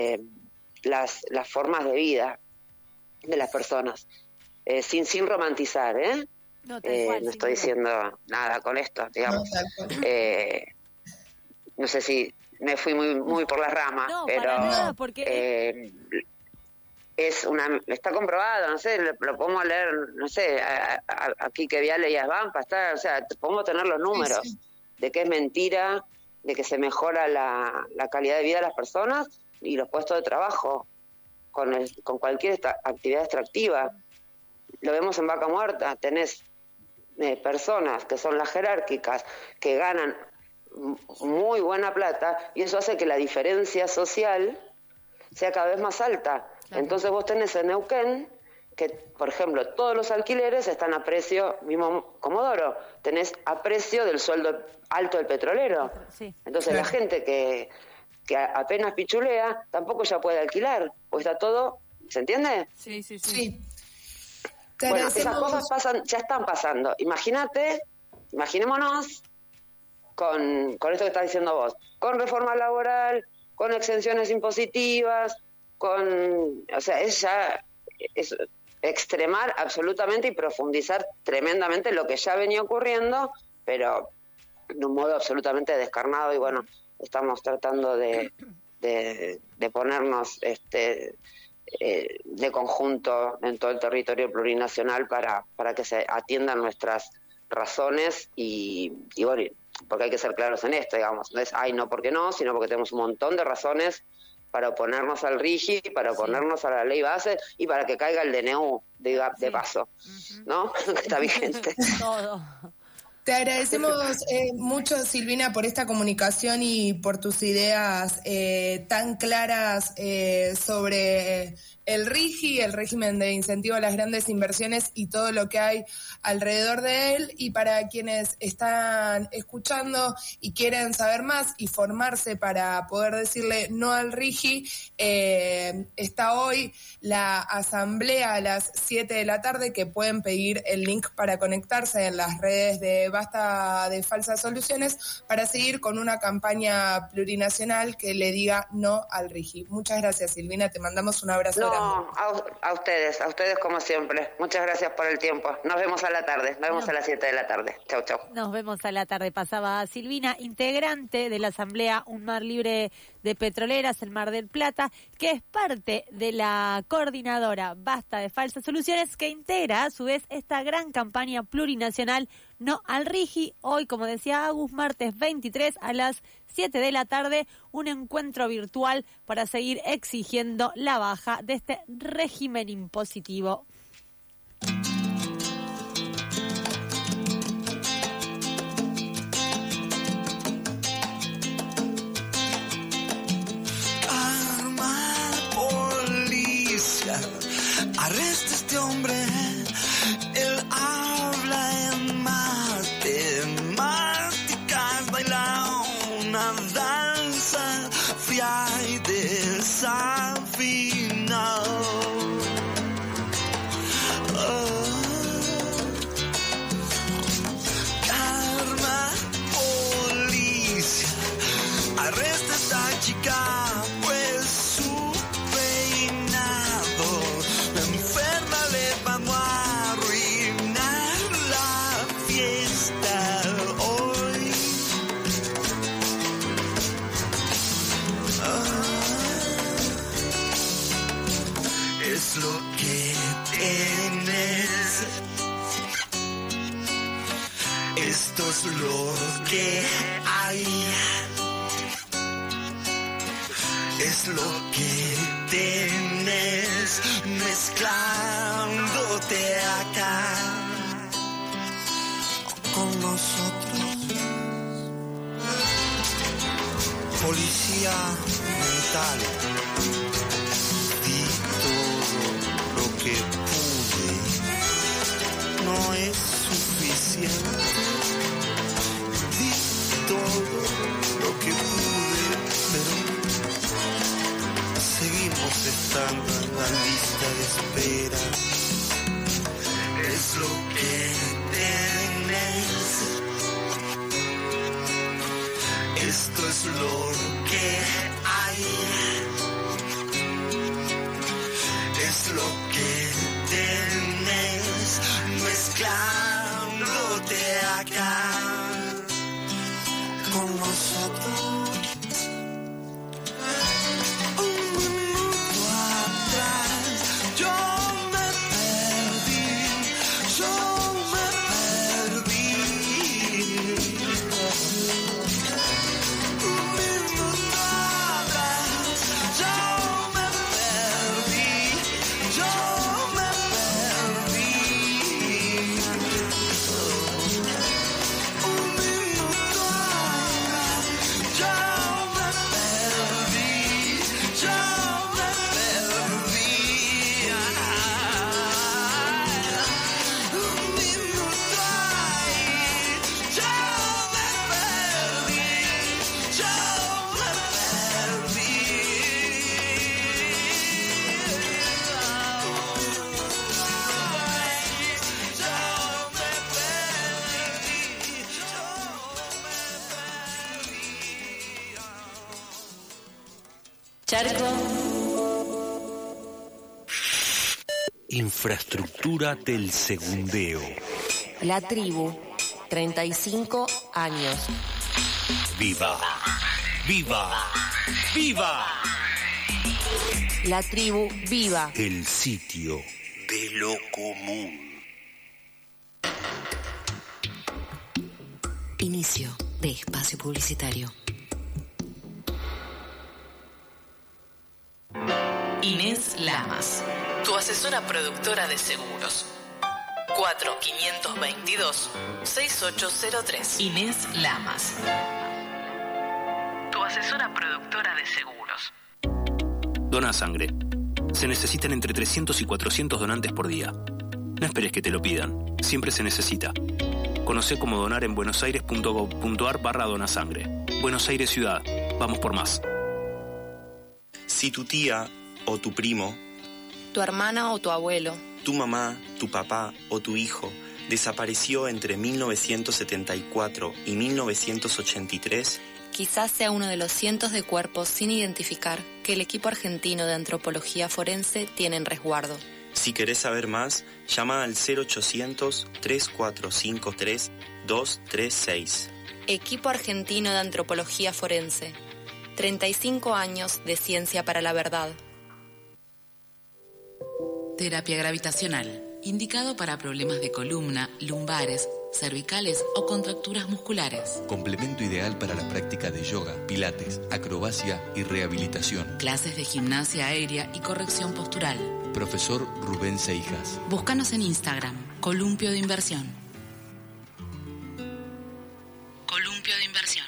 las formas de vida de las personas, sin romantizar, No estoy diciendo nada con esto, digamos. No sé si me fui muy por las ramas, pero para nada, porque está comprobado, no sé, lo podemos leer, no sé, aquí que Viale y Asbampa, o sea, podemos tener los números de que es mentira, de que se mejora la calidad de vida de las personas y los puestos de trabajo con cualquier actividad extractiva. Lo vemos en Vaca Muerta, tenés personas que son las jerárquicas, que ganan muy buena plata, y eso hace que la diferencia social sea cada vez más alta. Entonces vos tenés en Neuquén que, por ejemplo, todos los alquileres están a precio, mismo Comodoro, tenés a precio del sueldo alto del petrolero. Sí. Entonces la gente que apenas pichulea tampoco ya puede alquilar, o está todo, ¿se entiende? Sí. Bueno, esas cosas pasan, ya están pasando. Imaginémonos con esto que estás diciendo vos, con reforma laboral, con exenciones impositivas, o sea, es extremar absolutamente y profundizar tremendamente lo que ya venía ocurriendo, pero de un modo absolutamente descarnado, y bueno, estamos tratando de ponernos de conjunto en todo el territorio plurinacional para que se atiendan nuestras razones y bueno, porque hay que ser claros en esto, digamos, no es no porque no, sino porque tenemos un montón de razones para oponernos al RIGI, para oponernos a la ley base y para que caiga el DNU de paso, ¿no? Que está vigente. Todo. Te agradecemos mucho, Silvina, por esta comunicación y por tus ideas tan claras sobre el RIGI, el régimen de incentivo a las grandes inversiones y todo lo que hay alrededor de él. Y para quienes están escuchando y quieren saber más y formarse para poder decirle no al RIGI, está hoy la asamblea a las 7 de la tarde, que pueden pedir el link para conectarse en las redes de Basta de Falsas Soluciones para seguir con una campaña plurinacional que le diga no al RIGI. Muchas gracias, Silvina, te mandamos un abrazo grande. A ustedes como siempre. Muchas gracias por el tiempo. Nos vemos a la tarde, nos vemos a las 7 de la tarde. Chau, chau. Nos vemos a la tarde. Pasaba Silvina, integrante de la Asamblea Un Mar Libre de Petroleras, el Mar del Plata, que es parte de la coordinadora Basta de Falsas Soluciones, que integra a su vez esta gran campaña plurinacional No al RIGI. Hoy, como decía Agus, martes 23 a las 7 de la tarde, un encuentro virtual para seguir exigiendo la baja de este régimen impositivo. Arresta a este hombre, él habla en matemáticas, baila una danza fría y desafinada. Karma, policía, arresta a esta chica, pues su peinado enferma le vamos a arruinar la fiesta hoy. Es lo que tienes, esto es lo que hay, es lo que tienes, mezclándote acá con nosotros. Policía mental, di todo lo que pude, no es suficiente. Di todo lo que pude, pero seguimos estando en la lista de espera. Es lo que tienes, esto es lo que hay, es lo que tienes, mezclándote acá con nosotros. Yo Charco. Infraestructura del segundeo. La tribu, 35 años. ¡Viva! ¡Viva! ¡Viva! La tribu viva. El sitio de lo común. Inicio de espacio publicitario. Inés Lamas, tu asesora productora de seguros. 4522-6803. Inés Lamas, tu asesora productora de seguros. Dona sangre. Se necesitan entre 300 y 400 donantes por día. No esperes que te lo pidan. Siempre se necesita. Conoce cómo donar en buenosaires.gov.ar/donasangre. Buenos Aires Ciudad. Vamos por más. Si tu tía o tu primo, Tu hermana o tu abuelo, tu mamá, tu papá o tu hijo desapareció entre 1974 y 1983, quizás sea uno de los cientos de cuerpos sin identificar que el equipo argentino de antropología forense tiene en resguardo. si querés saber más, llama al 0800-3453-236. Equipo argentino de antropología forense. 35 años de ciencia para la verdad. Terapia gravitacional, indicado para problemas de columna, lumbares, cervicales o contracturas musculares. Complemento ideal para la práctica de yoga, pilates, acrobacia y rehabilitación. Clases de gimnasia aérea y corrección postural. Profesor Rubén Seijas. Búscanos en Instagram, Columpio de Inversión. Columpio de Inversión.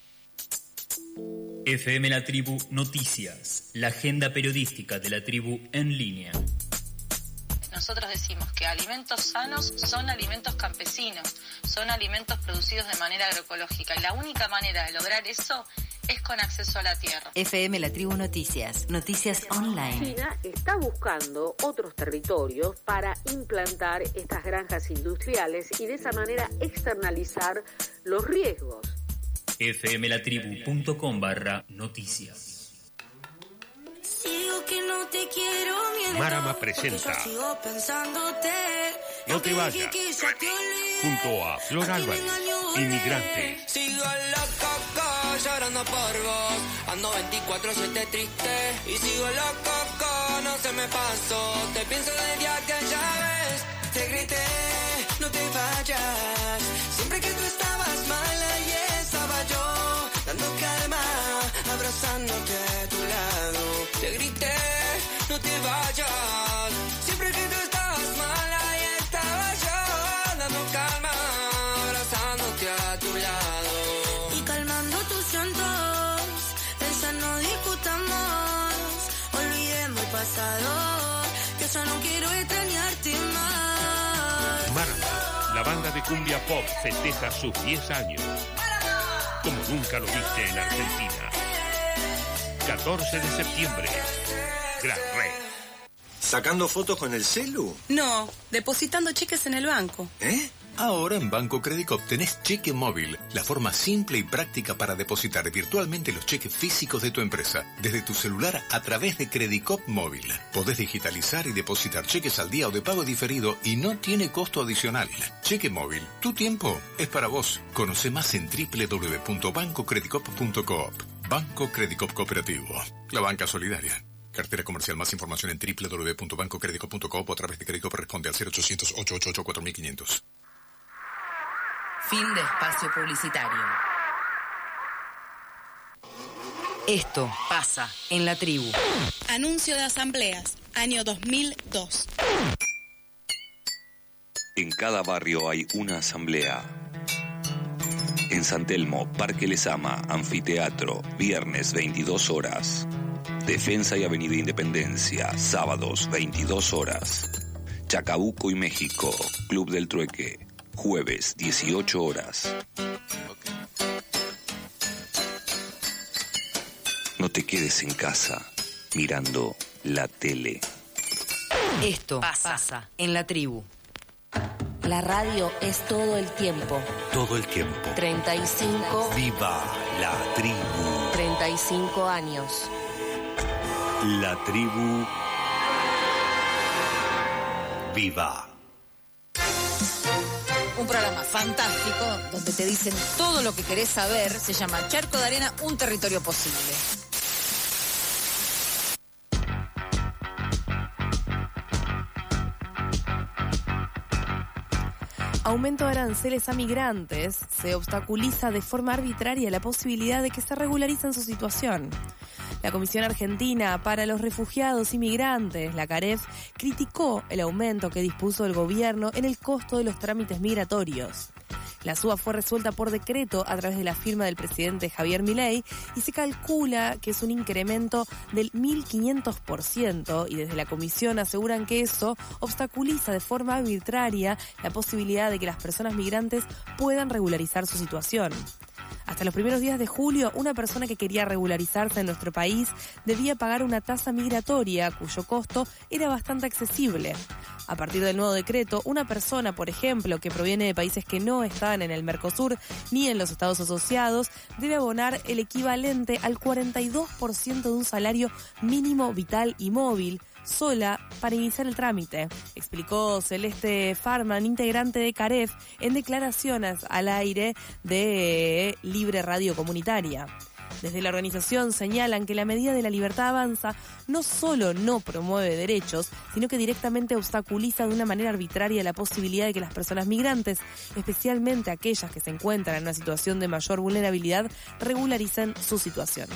FM La Tribu Noticias, la agenda periodística de la tribu en línea. Nosotros decimos que alimentos sanos son alimentos campesinos, son alimentos producidos de manera agroecológica y la única manera de lograr eso es con acceso a la tierra. FM La Tribu Noticias, noticias online. China está buscando otros territorios para implantar estas granjas industriales y de esa manera externalizar los riesgos. fmlatribu.com/noticias. Digo que no te quiero mientras Marama presenta sigo pensándote. No te vayas, junto a Flor Álvarez, Inmigrantes. Sigo loco, llorando por vos. Ando 24/7 triste y sigo loco, no se me pasó. Te pienso desde aquella vez, te grité, no te vayas. Siempre que tú estabas mal, ahí estaba yo, dando calma, abrazándote a tu lado. Te grité, no te vayas. Siempre que tú estabas mal, ahí estaba yo, dando calma, abrazándote a tu lado. Y calmando tus llantos, ella no discutamos. Olvidemos el pasado, que yo no quiero extrañarte más. Marama, la banda de cumbia pop festeja sus 10 años. Como nunca lo viste en Argentina. 14 de septiembre. Gran Rey. ¿Sacando fotos con el celu? No, depositando cheques en el banco. ¿Eh? Ahora en Banco Credicop tenés cheque móvil, la forma simple y práctica para depositar virtualmente los cheques físicos de tu empresa, desde tu celular a través de Credicop móvil. Podés digitalizar y depositar cheques al día o de pago diferido y no tiene costo adicional. Cheque móvil, tu tiempo es para vos. Conoce más en www.bancocredicop.coop. Banco Credicop Cooperativo, la banca solidaria. Cartera comercial. Más información en www.bancocredicop.coop o a través de Credicop. Responde al 0800-888-4500. Fin de espacio publicitario. Esto pasa en la tribu. Anuncio de asambleas, año 2002. En cada barrio hay una asamblea. En San Telmo, Parque Lezama, Anfiteatro, viernes 22 horas. Defensa y Avenida Independencia, sábados 22 horas. Chacabuco y México, Club del Trueque, jueves 18 horas. No te quedes en casa mirando la tele. Esto pasa en la tribu. La radio es todo el tiempo. Todo el tiempo. 35. ¡Viva la tribu! 35 años. La tribu viva. Un programa fantástico donde te dicen todo lo que querés saber. Se llama Charco de Arena, un territorio posible. Aumento de aranceles a migrantes. Se obstaculiza de forma arbitraria la posibilidad de que se regularicen su situación. La Comisión Argentina para los Refugiados y Migrantes, la CAREF, criticó el aumento que dispuso el gobierno en el costo de los trámites migratorios. La suba fue resuelta por decreto a través de la firma del presidente Javier Milei y se calcula que es un incremento del 1.500% y desde la comisión aseguran que eso obstaculiza de forma arbitraria la posibilidad de que las personas migrantes puedan regularizar su situación. Hasta los primeros días de julio, una persona que quería regularizarse en nuestro país debía pagar una tasa migratoria cuyo costo era bastante accesible. A partir del nuevo decreto, una persona, por ejemplo, que proviene de países que no están en el Mercosur ni en los Estados Asociados, debe abonar el equivalente al 42% de un salario mínimo vital y móvil, sola para iniciar el trámite, explicó Celeste Farman, integrante de CAREF, en declaraciones al aire de Libre Radio Comunitaria. Desde la organización señalan que la medida de la libertad avanza no solo no promueve derechos, sino que directamente obstaculiza de una manera arbitraria la posibilidad de que las personas migrantes, especialmente aquellas que se encuentran en una situación de mayor vulnerabilidad, regularicen su situación.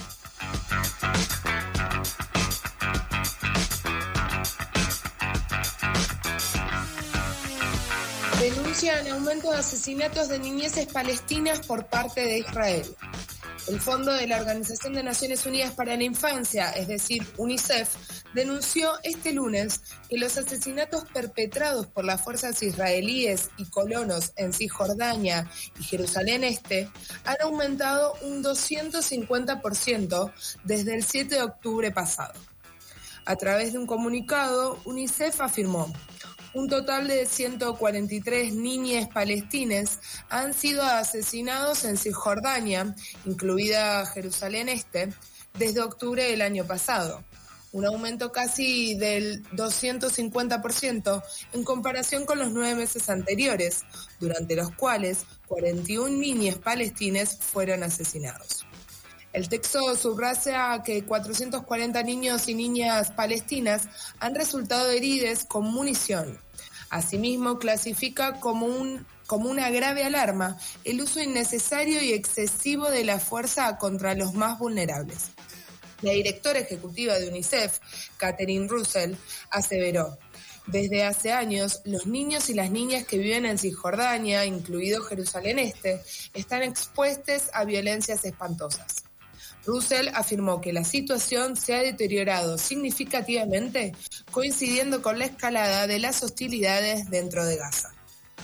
Denuncian aumento de asesinatos de niñeces palestinas por parte de Israel. El Fondo de la Organización de Naciones Unidas para la Infancia, es decir, UNICEF, denunció este lunes que los asesinatos perpetrados por las fuerzas israelíes y colonos en Cisjordania y Jerusalén Este han aumentado un 250% desde el 7 de octubre pasado. A través de un comunicado, UNICEF afirmó: un total de 143 niñas palestinas han sido asesinados en Cisjordania, incluida Jerusalén Este, desde octubre del año pasado. Un aumento casi del 250% en comparación con los 9 meses anteriores, durante los cuales 41 niñas palestinas fueron asesinados. El texto subraya que 440 niños y niñas palestinas han resultado heridos con munición. Asimismo, clasifica como una grave alarma el uso innecesario y excesivo de la fuerza contra los más vulnerables. La directora ejecutiva de UNICEF, Catherine Russell, aseveró: desde hace años, los niños y las niñas que viven en Cisjordania, incluido Jerusalén Este, están expuestos a violencias espantosas. Russell afirmó que la situación se ha deteriorado significativamente, coincidiendo con la escalada de las hostilidades dentro de Gaza.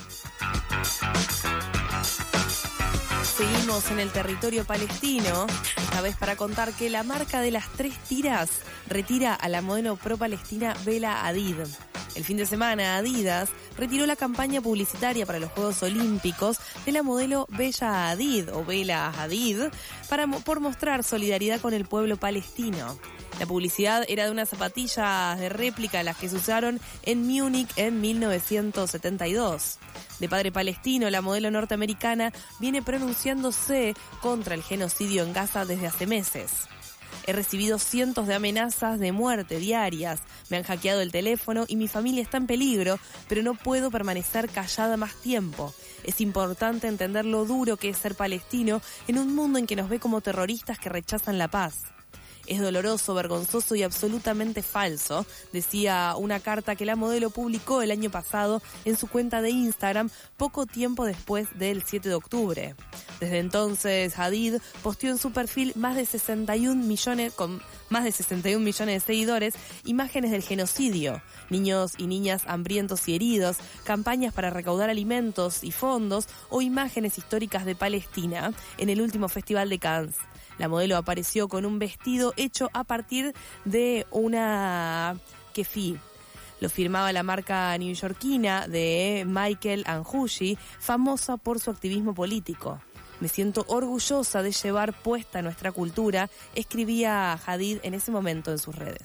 Seguimos en el territorio palestino, esta vez para contar que la marca de las 3 tiras retira a la modelo pro-palestina Bella Hadid. El fin de semana, Adidas retiró la campaña publicitaria para los Juegos Olímpicos de la modelo Bella Hadid o Bella Hadid por mostrar solidaridad con el pueblo palestino. La publicidad era de unas zapatillas de réplica, las que se usaron en Múnich en 1972. De padre palestino, la modelo norteamericana viene pronunciándose contra el genocidio en Gaza desde hace meses. He recibido cientos de amenazas de muerte diarias, me han hackeado el teléfono y mi familia está en peligro, pero no puedo permanecer callada más tiempo. Es importante entender lo duro que es ser palestino en un mundo en que nos ve como terroristas que rechazan la paz. Es doloroso, vergonzoso y absolutamente falso, decía una carta que la modelo publicó el año pasado en su cuenta de Instagram poco tiempo después del 7 de octubre. Desde entonces, Hadid posteó en su perfil con más de 61 millones de seguidores imágenes del genocidio, niños y niñas hambrientos y heridos, campañas para recaudar alimentos y fondos o imágenes históricas de Palestina en el último Festival de Cannes. La modelo apareció con un vestido hecho a partir de una kefí. Lo firmaba la marca neoyorquina de Michael & Hushi, famosa por su activismo político. Me siento orgullosa de llevar puesta nuestra cultura, escribía Hadid en ese momento en sus redes.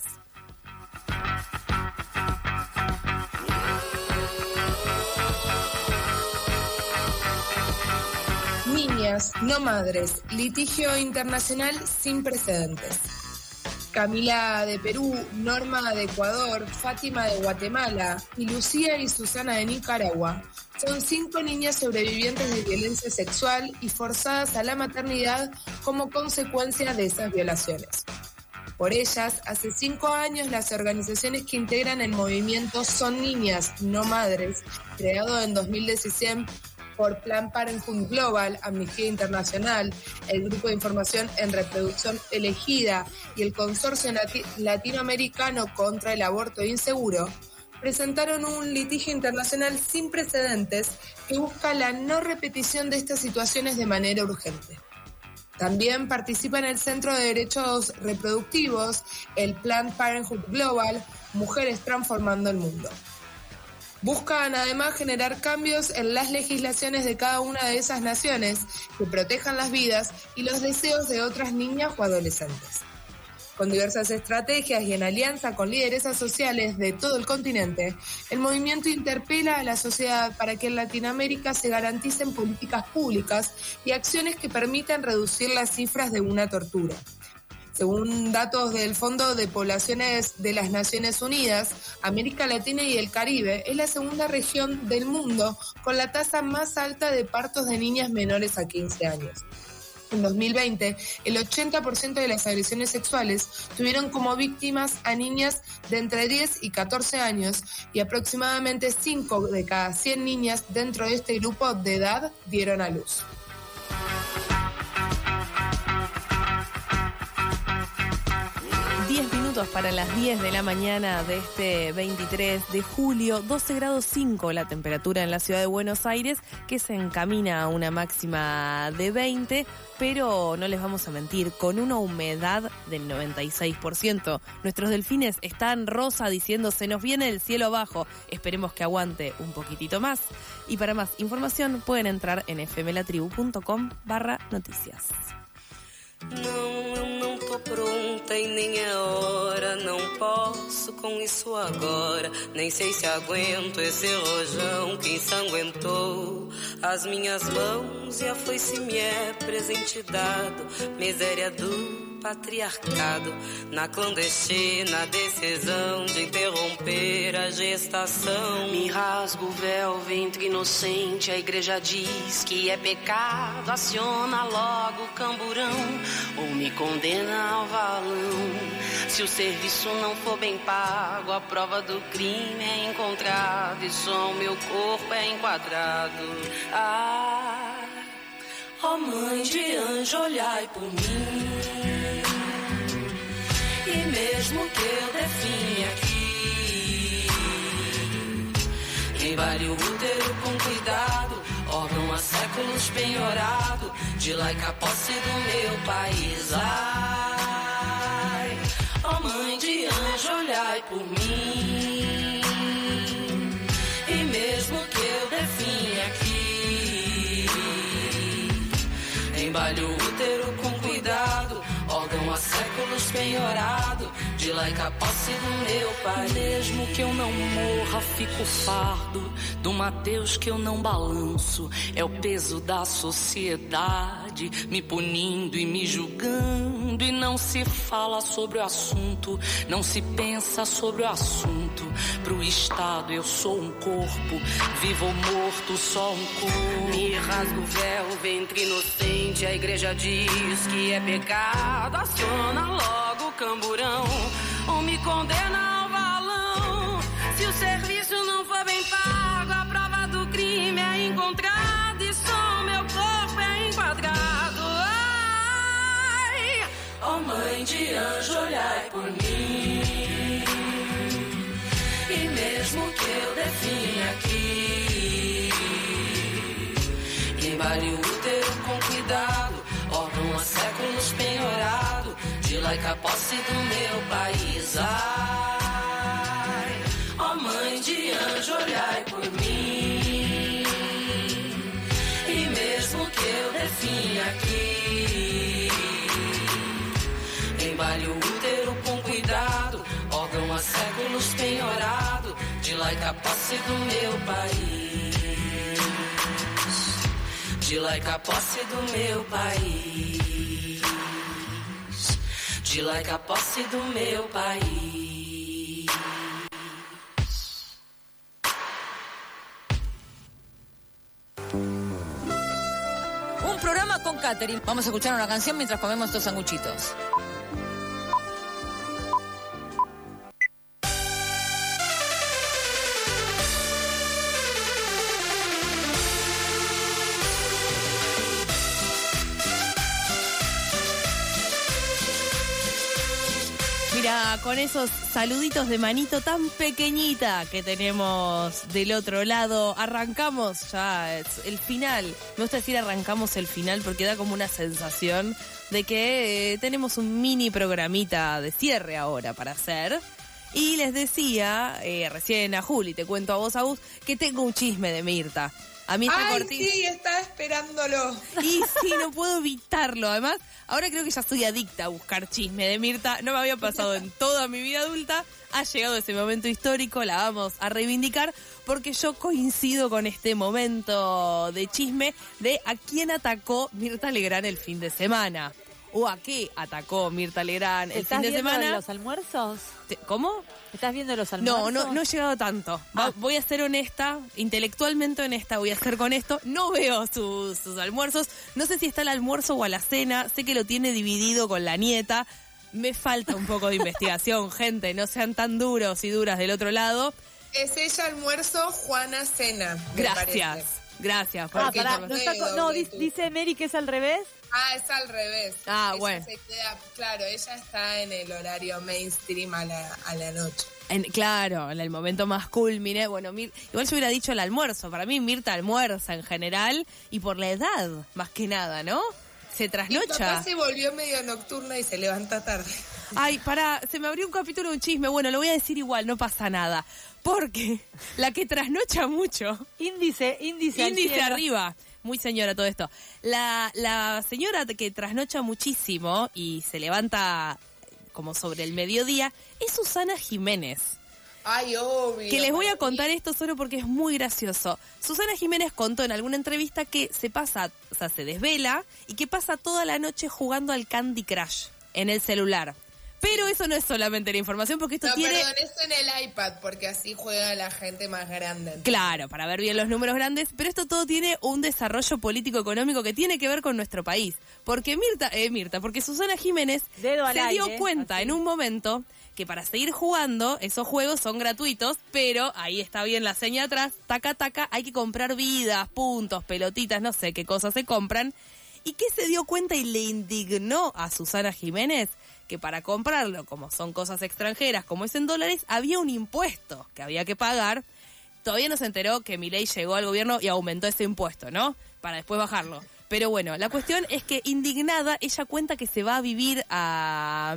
Niñas, no madres, litigio internacional sin precedentes. Camila de Perú, Norma de Ecuador, Fátima de Guatemala y Lucía y Susana de Nicaragua son 5 niñas sobrevivientes de violencia sexual y forzadas a la maternidad como consecuencia de esas violaciones. Por ellas, hace 5 años las organizaciones que integran el movimiento Son Niñas, No Madres, creado en 2016 por Planned Parenthood Global, Amnistía Internacional, el Grupo de Información en Reproducción Elegida y el Consorcio Latinoamericano contra el Aborto Inseguro, presentaron un litigio internacional sin precedentes que busca la no repetición de estas situaciones de manera urgente. También participa en el Centro de Derechos Reproductivos, el Planned Parenthood Global, Mujeres Transformando el Mundo. Buscan además generar cambios en las legislaciones de cada una de esas naciones que protejan las vidas y los deseos de otras niñas o adolescentes. Con diversas estrategias y en alianza con lideresas sociales de todo el continente, el movimiento interpela a la sociedad para que en Latinoamérica se garanticen políticas públicas y acciones que permitan reducir las cifras de una tortura. Según datos del Fondo de Poblaciones de las Naciones Unidas, América Latina y el Caribe es la segunda región del mundo con la tasa más alta de partos de niñas menores a 15 años. En 2020, el 80% de las agresiones sexuales tuvieron como víctimas a niñas de entre 10 y 14 años y aproximadamente 5 de cada 100 niñas dentro de este grupo de edad dieron a luz. Para las 10 de la mañana de este 23 de julio, 12 grados 5 la temperatura en la ciudad de Buenos Aires, que se encamina a una máxima de 20, pero no les vamos a mentir, con una humedad del 96%. Nuestros delfines están rosa diciendo se nos viene el cielo abajo, esperemos que aguante un poquitito más. Y para más información pueden entrar en fmlatribu.com/noticias. Não, eu não tô pronta e nem é hora. Não posso com isso agora. Nem sei se aguento esse rojão que ensanguentou as minhas mãos e a foice me é presente dado. Miséria do patriarcado, na clandestina decisão de interromper a gestação. Me rasgo o véu, ventre inocente, a igreja diz que é pecado, aciona logo o camburão, ou me condena ao valão. Se o serviço não for bem pago, a prova do crime é encontrada e só o meu corpo é enquadrado. Ah, ó mãe de anjo, olhai por mim. E mesmo que eu definha aqui, embale o útero com cuidado, órgão há séculos penhorado, de laica posse do meu país. Ai, ó mãe de anjo, olhai por mim. E mesmo que eu definha aqui, embale o útero com cuidado, órgão há séculos penhorado, de laica posse do meu pai. Mesmo que eu não morra, fico fardo do Mateus que eu não balanço. É o peso da sociedade me punindo e me julgando. E não se fala sobre o assunto, não se pensa sobre o assunto. Pro Estado eu sou um corpo, vivo ou morto, só um corpo. Me rasgo o véu, ventre inocente, a igreja diz que é pecado, aciona logo o camburão, ou me condena ao valão. Se o serviço não for bem pago, a prova do crime é encontrada e só meu corpo é enquadrado. Ai, ó mãe de anjo, olhai por mim. E mesmo que eu definha aqui, embale o útero com cuidado, órgão há séculos penhorado, de laica posse do meu país. Ai, ó mãe de anjo, olhai por mim. E mesmo que eu defina assim aqui. Embale o útero com cuidado, órgão há séculos penhorado, de lá a posse do meu país. De lá a posse do meu país. De lá a posse do meu país. Un programa con catering. Vamos a escuchar una canción mientras comemos estos sanguchitos. Mira, con esos saluditos de manito tan pequeñita que tenemos del otro lado, arrancamos ya el final. Me gusta decir arrancamos el final porque da como una sensación de que tenemos un mini programita de cierre ahora para hacer. Y les decía, recién a Juli, te cuento a vos, que tengo un chisme de Mirta. A mí sí, estaba esperándolo. Y sí, no puedo evitarlo. Además, ahora creo que ya estoy adicta a buscar chisme de Mirta. No me había pasado en toda mi vida adulta. Ha llegado ese momento histórico, la vamos a reivindicar, porque yo coincido con este momento de chisme de a quién atacó Mirta Legrand el fin de semana. O a qué atacó Mirta Legrand el fin de semana. ¿Estás viendo los almuerzos? ¿Cómo? ¿Estás viendo los almuerzos? No he llegado tanto. Voy a ser honesta, intelectualmente honesta voy a ser con esto. No veo sus almuerzos. No sé si está al almuerzo o a la cena. Sé que lo tiene dividido con la nieta. Me falta un poco de investigación, gente. No sean tan duros y duras del otro lado. Es ella almuerzo, Juana cena. Gracias. Dice Mary que es al revés. Es al revés. Bueno. Claro, ella está en el horario mainstream a la noche. Claro, en el momento más culmine. Bueno, igual yo hubiera dicho el almuerzo. Para mí Mirta almuerza en general y por la edad, más que nada, ¿no? Se trasnocha. Mi papá se volvió medio nocturna y se levanta tarde. Ay, se me abrió un capítulo de un chisme. Bueno, lo voy a decir igual, no pasa nada. Porque la que trasnocha mucho... Índice arriba. Muy señora todo esto. La señora que trasnocha muchísimo y se levanta como sobre el mediodía es Susana Jiménez. Ay, obvio. Que les voy a contar esto solo porque es muy gracioso. Susana Jiménez contó en alguna entrevista que se desvela y que pasa toda la noche jugando al Candy Crush en el celular. Pero eso no es solamente la información, porque esto tiene... Perdón, eso en el iPad, porque así juega la gente más grande. Entonces. Claro, para ver bien los números grandes, pero esto todo tiene un desarrollo político-económico que tiene que ver con nuestro país. Porque porque Susana Jiménez se dio cuenta en un momento que para seguir jugando, esos juegos son gratuitos, pero ahí está bien la seña atrás, taca, hay que comprar vidas, puntos, pelotitas, no sé qué cosas se compran. ¿Y qué se dio cuenta y le indignó a Susana Jiménez? Que para comprarlo, como son cosas extranjeras, como es en dólares, había un impuesto que había que pagar. Todavía no se enteró que Milei llegó al gobierno y aumentó ese impuesto, ¿no? Para después bajarlo. Pero bueno, la cuestión es que indignada, ella cuenta que se va a vivir a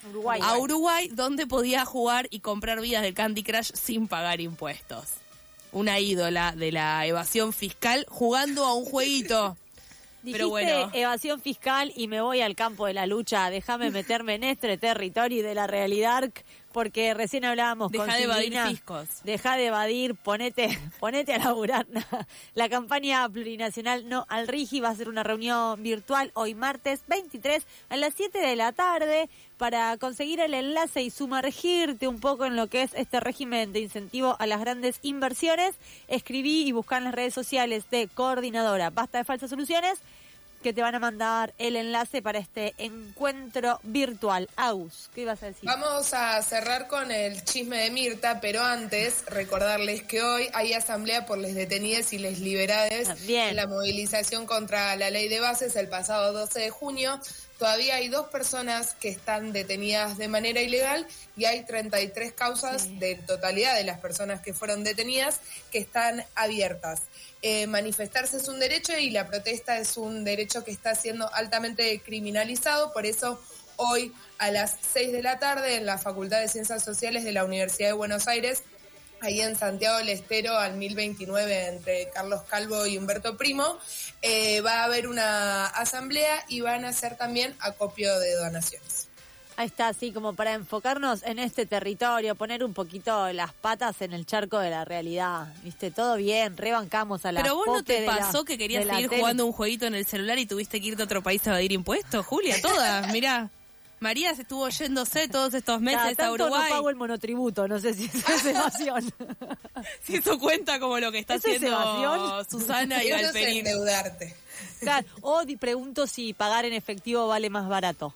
Uruguay, donde podía jugar y comprar vidas del Candy Crush sin pagar impuestos. Una ídola de la evasión fiscal jugando a un jueguito. Dijiste evasión fiscal y me voy al campo de la lucha. Déjame meterme en este territorio de la realidad, porque recién hablábamos con Silvina. Deja de evadir fiscos. Deja de evadir, ponete a laburar. La campaña plurinacional No al Rigi va a ser una reunión virtual hoy martes 23 a las 7 de la tarde para conseguir el enlace y sumergirte un poco en lo que es este régimen de incentivo a las grandes inversiones. Escribí y buscá en las redes sociales de Coordinadora Basta de Falsas Soluciones, que te van a mandar el enlace para este encuentro virtual. Aus, ¿qué ibas a decir? Vamos a cerrar con el chisme de Mirta, pero antes recordarles que hoy hay asamblea por les detenides y les liberades en la movilización contra la ley de bases el pasado 12 de junio. Todavía hay 2 personas que están detenidas de manera ilegal y hay 33 causas de totalidad de las personas que fueron detenidas que están abiertas. Manifestarse es un derecho y la protesta es un derecho que está siendo altamente criminalizado, por eso hoy a las 6 de la tarde en la Facultad de Ciencias Sociales de la Universidad de Buenos Aires ahí en Santiago del Estero al 1029 entre Carlos Calvo y Humberto Primo, va a haber una asamblea y van a hacer también acopio de donaciones. Ahí está, así como para enfocarnos en este territorio, poner un poquito las patas en el charco de la realidad, ¿viste? Todo bien, rebancamos a la Pero vos no te pope pasó que querías seguir jugando un jueguito en el celular y tuviste que irte a otro país a evadir impuestos, Julia, todas, mirá. María se estuvo yéndose todos estos meses a Uruguay. No pago el monotributo, no sé si eso es evasión. Si eso cuenta como lo que está haciendo Susana y Galperín. Es endeudarte. Claro, o pregunto si pagar en efectivo vale más barato.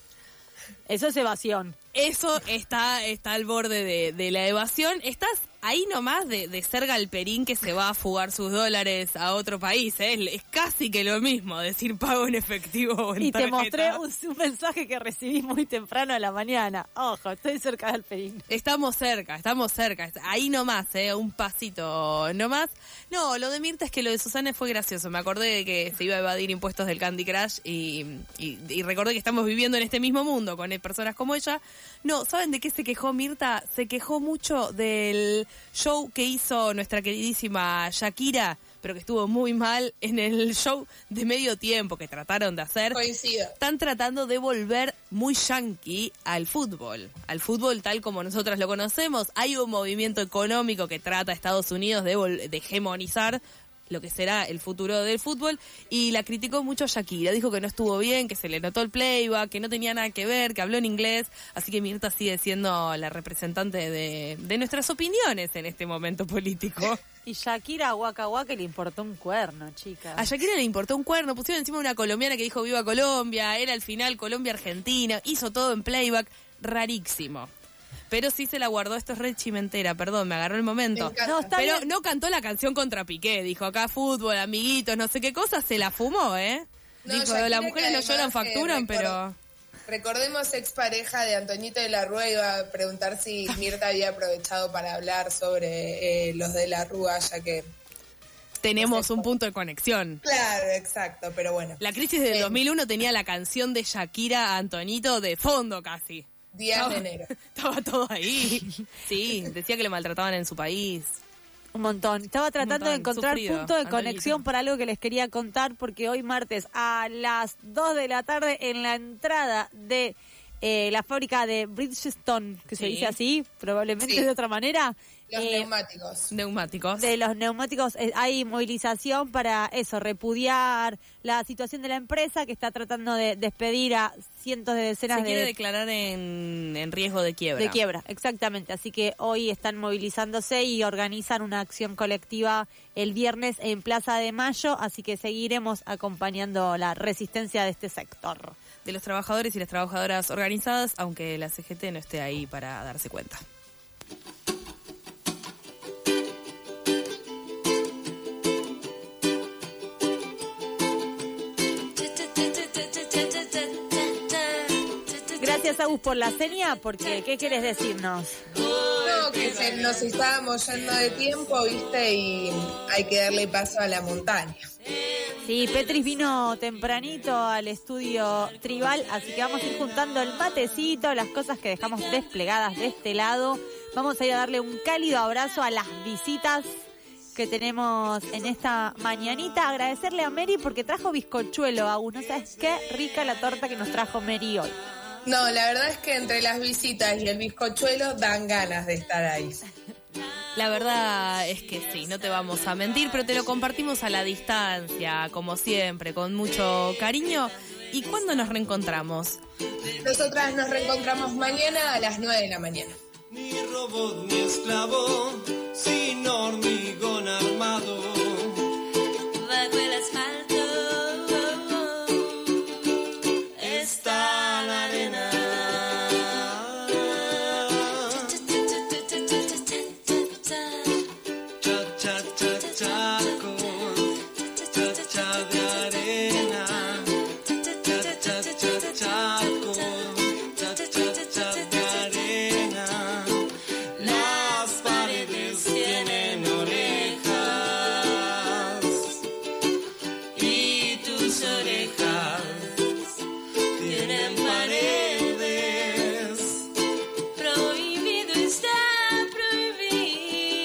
Eso es evasión. Eso está al borde de la evasión. Estás ahí nomás de ser Galperín que se va a fugar sus dólares a otro país. Es casi que lo mismo decir pago en efectivo o en tarjeta. Y te mostré un mensaje que recibí muy temprano a la mañana. Ojo, estoy cerca de Galperín. Estamos cerca. Ahí nomás, un pasito nomás. No, lo de Mirta es que lo de Susana fue gracioso. Me acordé de que se iba a evadir impuestos del Candy Crush y recordé que estamos viviendo en este mismo mundo con personas como ella. No, ¿saben de qué se quejó Mirta? Se quejó mucho del show que hizo nuestra queridísima Shakira, pero que estuvo muy mal en el show de medio tiempo que trataron de hacer. Coincido. Están tratando de volver muy yankee al fútbol tal como nosotras lo conocemos. Hay un movimiento económico que trata a Estados Unidos de hegemonizar lo que será el futuro del fútbol, y la criticó mucho Shakira, dijo que no estuvo bien, que se le notó el playback, que no tenía nada que ver, que habló en inglés, así que Mirta sigue siendo la representante de nuestras opiniones en este momento político. Y Shakira a Waka Waka le importó un cuerno, chicas. A Shakira le importó un cuerno, pusieron encima una colombiana que dijo viva Colombia, era al final Colombia-Argentina, hizo todo en playback, rarísimo. Pero sí se la guardó, esto es re chimentera, perdón, me agarró el momento. No, pero bien. no cantó la canción contra Piqué, dijo acá fútbol, amiguitos, no sé qué cosa, se la fumó, ¿eh? No, dijo, Shakira, las mujeres no lloran, facturan, pero... Recordemos expareja de Antoñito de la Rúa, iba a preguntar si Mirta había aprovechado para hablar sobre los de la Rúa, ya que... Tenemos un punto de conexión. Claro, exacto, pero bueno. La crisis del 2001 tenía la canción de Shakira a Antonito de fondo casi. 10 de enero. Estaba todo ahí. Sí, decía que le maltrataban en su país. Un montón. Estaba tratando de encontrar sufrido, punto de Antonito. conexión para algo que les quería contar, porque hoy martes a las 2 de la tarde en la entrada de la fábrica de Bridgestone, que se dice así, probablemente de otra manera. Los neumáticos. De los neumáticos hay movilización para eso, repudiar la situación de la empresa que está tratando de despedir a cientos de decenas de... Se quiere declarar en riesgo de quiebra. De quiebra, exactamente. Así que hoy están movilizándose y organizan una acción colectiva el viernes en Plaza de Mayo, así que seguiremos acompañando la resistencia de este sector. De los trabajadores y las trabajadoras organizadas, aunque la CGT no esté ahí para darse cuenta. Gracias, Agus, por la seña, porque ¿qué quieres decirnos? No, que nos estábamos yendo de tiempo, ¿viste? Y hay que darle paso a la montaña. Sí, Petris vino tempranito al estudio tribal, así que vamos a ir juntando el matecito, las cosas que dejamos desplegadas de este lado. Vamos a ir a darle un cálido abrazo a las visitas que tenemos en esta mañanita. Agradecerle a Mary porque trajo bizcochuelo, Agus. No sabes qué rica la torta que nos trajo Mary hoy. No, la verdad es que entre las visitas y el bizcochuelo dan ganas de estar ahí. La verdad es que sí, no te vamos a mentir, pero te lo compartimos a la distancia, como siempre, con mucho cariño. ¿Y cuándo nos reencontramos? Nosotras nos reencontramos mañana a las 9 de la mañana. Ni robot ni esclavo, sin hormigón armado. Bajo el asfalto está la arena. Prohibido está prohibido.